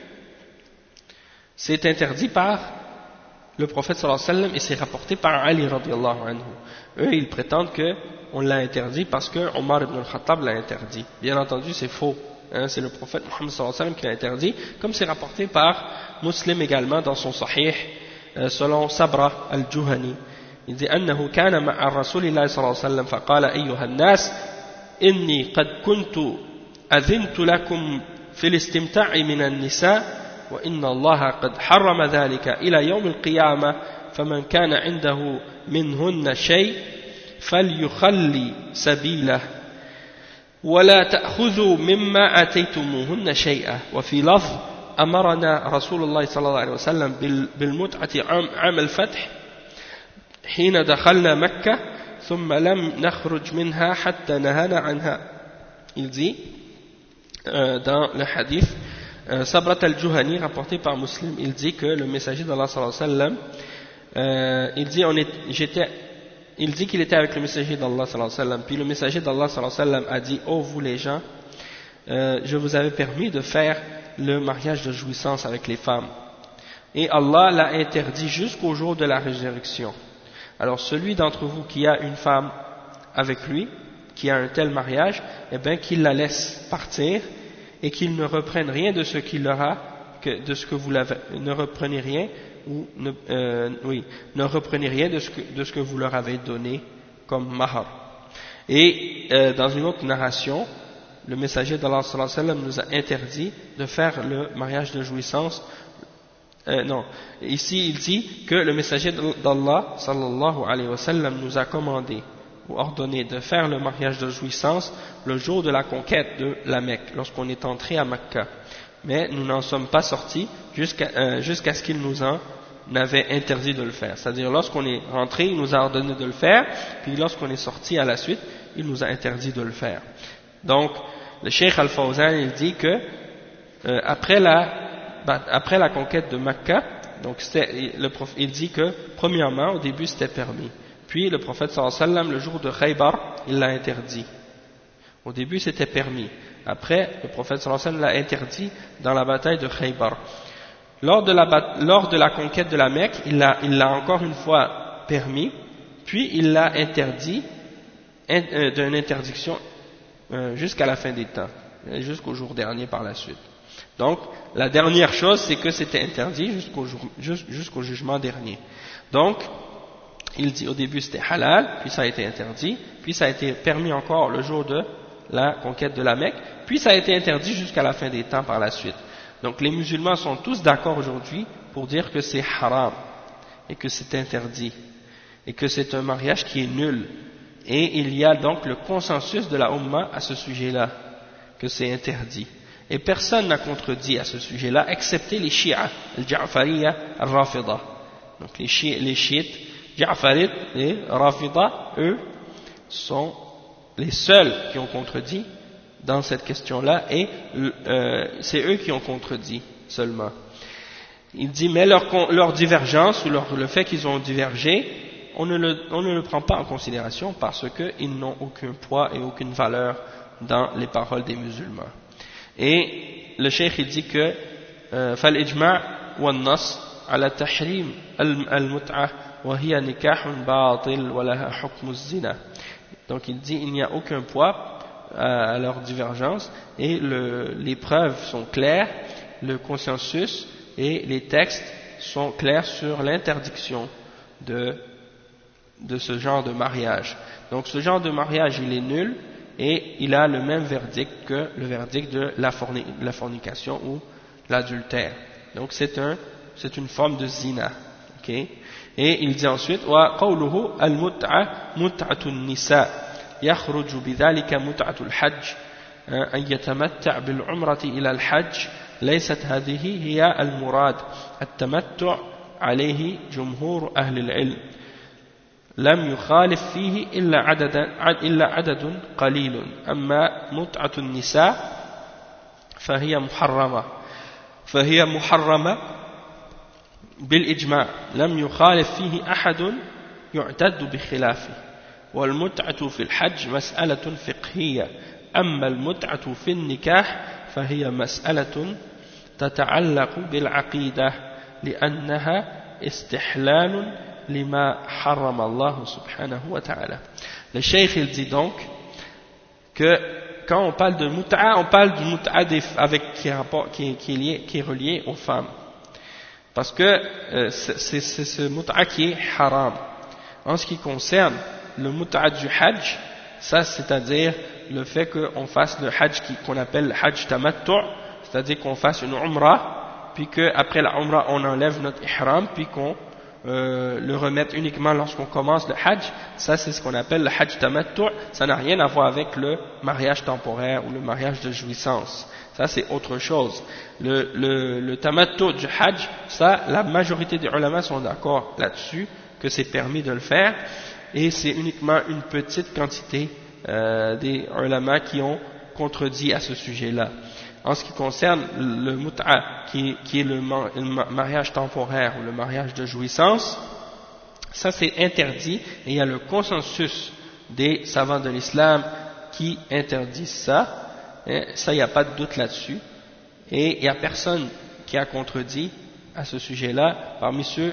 c'est interdit par le prophète sallallahu alayhi wa sallam et c'est rapporté par Ali radiallahu anhu. Eux ils prétendent qu'on l'a interdit parce que Omar ibn al-Khattab l'a interdit. Bien entendu c'est faux, hein, c'est le prophète Muhammad sallallahu alayhi wa sallam qui l'a interdit, comme c'est rapporté par Muslim également dans son Sahih selon Sabra al-Juhani. Il dit أنه كان مع رسول الله صلى الله عليه وسلم فقال أيها الناس إني قد كنت أذنت لكم في الاستمتاع من النساء وإن الله قد حرم ذلك إلى يوم القيامة فمن كان عنده منهن شيء فليخلي سبيله ولا تأخذوا مما آتيتموهن شيئا وفي لفظ أمرنا رسول الله صلى الله عليه وسلم بالمتعة عام الفتح حين دخلنا مكة ثم لم نخرج منها حتى نهانا عنها. Il dit dans le hadith Sabrat al-Juhani rapporté par Muslim, il dit que le messager d'Allah sallallahu alayhi wa sallam il dit qu'il était avec le messager d'Allah sallallahu alayhi wa sallam, puis le messager d'Allah sallallahu alayhi wa sallam a dit oh vous les gens, je vous avais permis de faire le mariage de jouissance avec les femmes et Allah l'a interdit jusqu'au jour de la résurrection. Alors celui d'entre vous qui a une femme avec lui, qui a un tel mariage, eh bien qu'il la laisse partir et qu'il ne reprenne rien de ce qu'il aura, de ce que vous l'avez, ne reprenez rien ou ne reprenez rien de ce que vous leur avez donné comme mahar. Et dans une autre narration, le messager d'Allah sallallahu alayhi wa sallam nous a interdit de faire le mariage de jouissance. Non, ici il dit que le messager d'Allah sallallahu alayhi wa sallam nous a commandé ou ordonné de faire le mariage de jouissance le jour de la conquête de la Mecque, lorsqu'on est entré à Mecca. Mais nous n'en sommes pas sortis jusqu'à ce qu'il nous en avait interdit de le faire. C'est-à-dire lorsqu'on est rentré, il nous a ordonné de le faire, puis lorsqu'on est sorti à la suite, il nous a interdit de le faire. Donc, le Cheikh Al-Fawzan, il dit que après la conquête de Mecca, donc il dit que premièrement au début c'était permis, puis le prophète sallallahu alayhi wa sallam le jour de Khaybar il l'a interdit. Au début c'était permis, après le prophète sallallahu alayhi wa sallam l'a interdit dans la bataille de Khaybar. Lors de la conquête de la Mecque il l'a encore une fois permis, puis il l'a interdit d'une interdiction jusqu'à la fin des temps, jusqu'au jour dernier par la suite. Donc, la dernière chose, c'est que c'était interdit jusqu'au jugement dernier. Donc, il dit au début c'était halal, puis ça a été interdit, puis ça a été permis encore le jour de la conquête de la Mecque, puis ça a été interdit jusqu'à la fin des temps par la suite. Donc, les musulmans sont tous d'accord aujourd'hui pour dire que c'est haram, et que c'est interdit, et que c'est un mariage qui est nul. Et il y a donc le consensus de la Ummah à ce sujet-là, que c'est interdit. Et personne n'a contredit à ce sujet-là, excepté les chiites, les Ja'fariya, les Rafida. Donc les chiites, Ja'farites et Rafida, eux, sont les seuls qui ont contredit dans cette question-là, et c'est eux qui ont contredit seulement. Il dit, mais leur divergence, ou le fait qu'ils ont divergé, on ne le prend pas en considération parce qu'ils n'ont aucun poids et aucune valeur dans les paroles des musulmans. Et le cheikh il dit que فالإجماع والنص على تحريم المتعة وهي نكاح باطل ولها حكم الزنا. Donc il dit il n'y a aucun poids à leur divergence et les preuves sont claires, le consensus et les textes sont clairs sur l'interdiction de ce genre de mariage. Donc ce genre de mariage il est nul et il a le même verdict que le verdict de la fornication ou l'adultère. Donc c'est une forme de zina. Okay? Et il dit ensuite وقوله المتعة متعة النساء يخرج بذلك متعة الحج أن يتمتع بالعمرة إلى الحج ليست هذه هي المراد التمتع عليه جمهور أهل العلم لم يخالف فيه إلا عدد قليل أما متعة النساء فهي محرمة بالإجماع لم يخالف فيه أحد يعتد بخلافه والمتعة في الحج مسألة فقهية أما المتعة في النكاح فهي مسألة تتعلق بالعقيدة لأنها استحلال لما حرم الله سبحانه وتعالى. Le cheikh il dit donc que quand on parle de mut'a, on parle du mut'a qui est relié aux femmes. Parce que c'est ce mut'a qui est haram. En ce qui concerne le mut'a du hajj, ça c'est-à-dire le fait qu'on fasse le hajj qu'on appelle le hajj tamattu', c'est-à-dire qu'on fasse une umrah, puis qu'après la umrah on enlève notre ihram, puis qu'on le remette uniquement lorsqu'on commence le hajj, ça c'est ce qu'on appelle le hajj tamattu', ça n'a rien à voir avec le mariage temporaire ou le mariage de jouissance, ça c'est autre chose. Le tamattu' du hajj, ça la majorité des ulama sont d'accord là-dessus, que c'est permis de le faire, et c'est uniquement une petite quantité des ulama qui ont contredit à ce sujet-là. En ce qui concerne le mut'a, qui est le mariage temporaire ou le mariage de jouissance, ça c'est interdit, et il y a le consensus des savants de l'islam qui interdisent ça, ça il n'y a pas de doute là-dessus, et il n'y a personne qui a contredit à ce sujet-là parmi ceux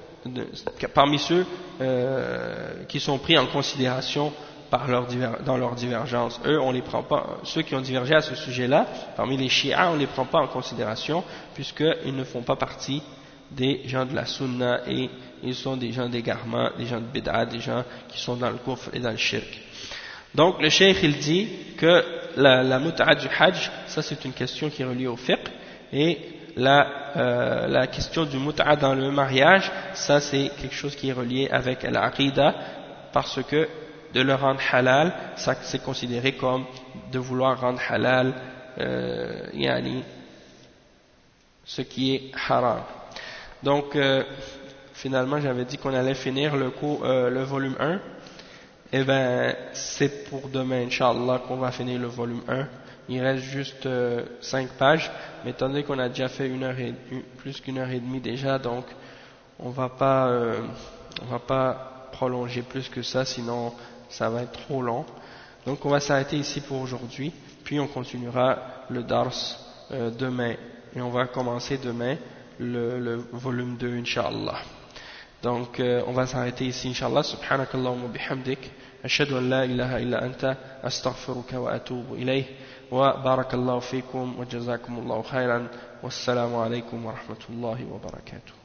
qui sont pris en considération dans leur divergence. Eux, on les prend pas, ceux qui ont divergé à ce sujet-là, parmi les chiites, on les prend pas en considération, puisqu'ils ne font pas partie des gens de la sunna, et ils sont des gens d'égarement, des gens de bid'a, des gens qui sont dans le kufr et dans le shirk. Donc, le cheikh, il dit que la mut'a du hajj, ça c'est une question qui est reliée au fiqh, et la question du mut'a dans le mariage, ça c'est quelque chose qui est relié avec l'aqidah, parce que de le rendre halal, ça c'est considéré comme de vouloir rendre halal ce qui est haram. Donc finalement j'avais dit qu'on allait finir le volume 1, et ben c'est pour demain Inch'Allah qu'on va finir le volume 1. Il reste juste 5 pages, mais étant donné qu'on a déjà fait plus qu'une heure et demie déjà, donc on va pas prolonger plus que ça, sinon ça va être trop long. Donc on va s'arrêter ici pour aujourd'hui, puis on continuera le dars demain, et on va commencer demain le volume 2 Inch'Allah. Donc on va s'arrêter ici Inch'Allah. Subhanakallahumma bihamdik, ashhadu an la ilaha illa anta, astaghfiruka wa atubu ilayh, wa barakallahu fikum wa jazakumullahu khairan, wassalamu alaykum wa rahmatullahi wa barakatuh.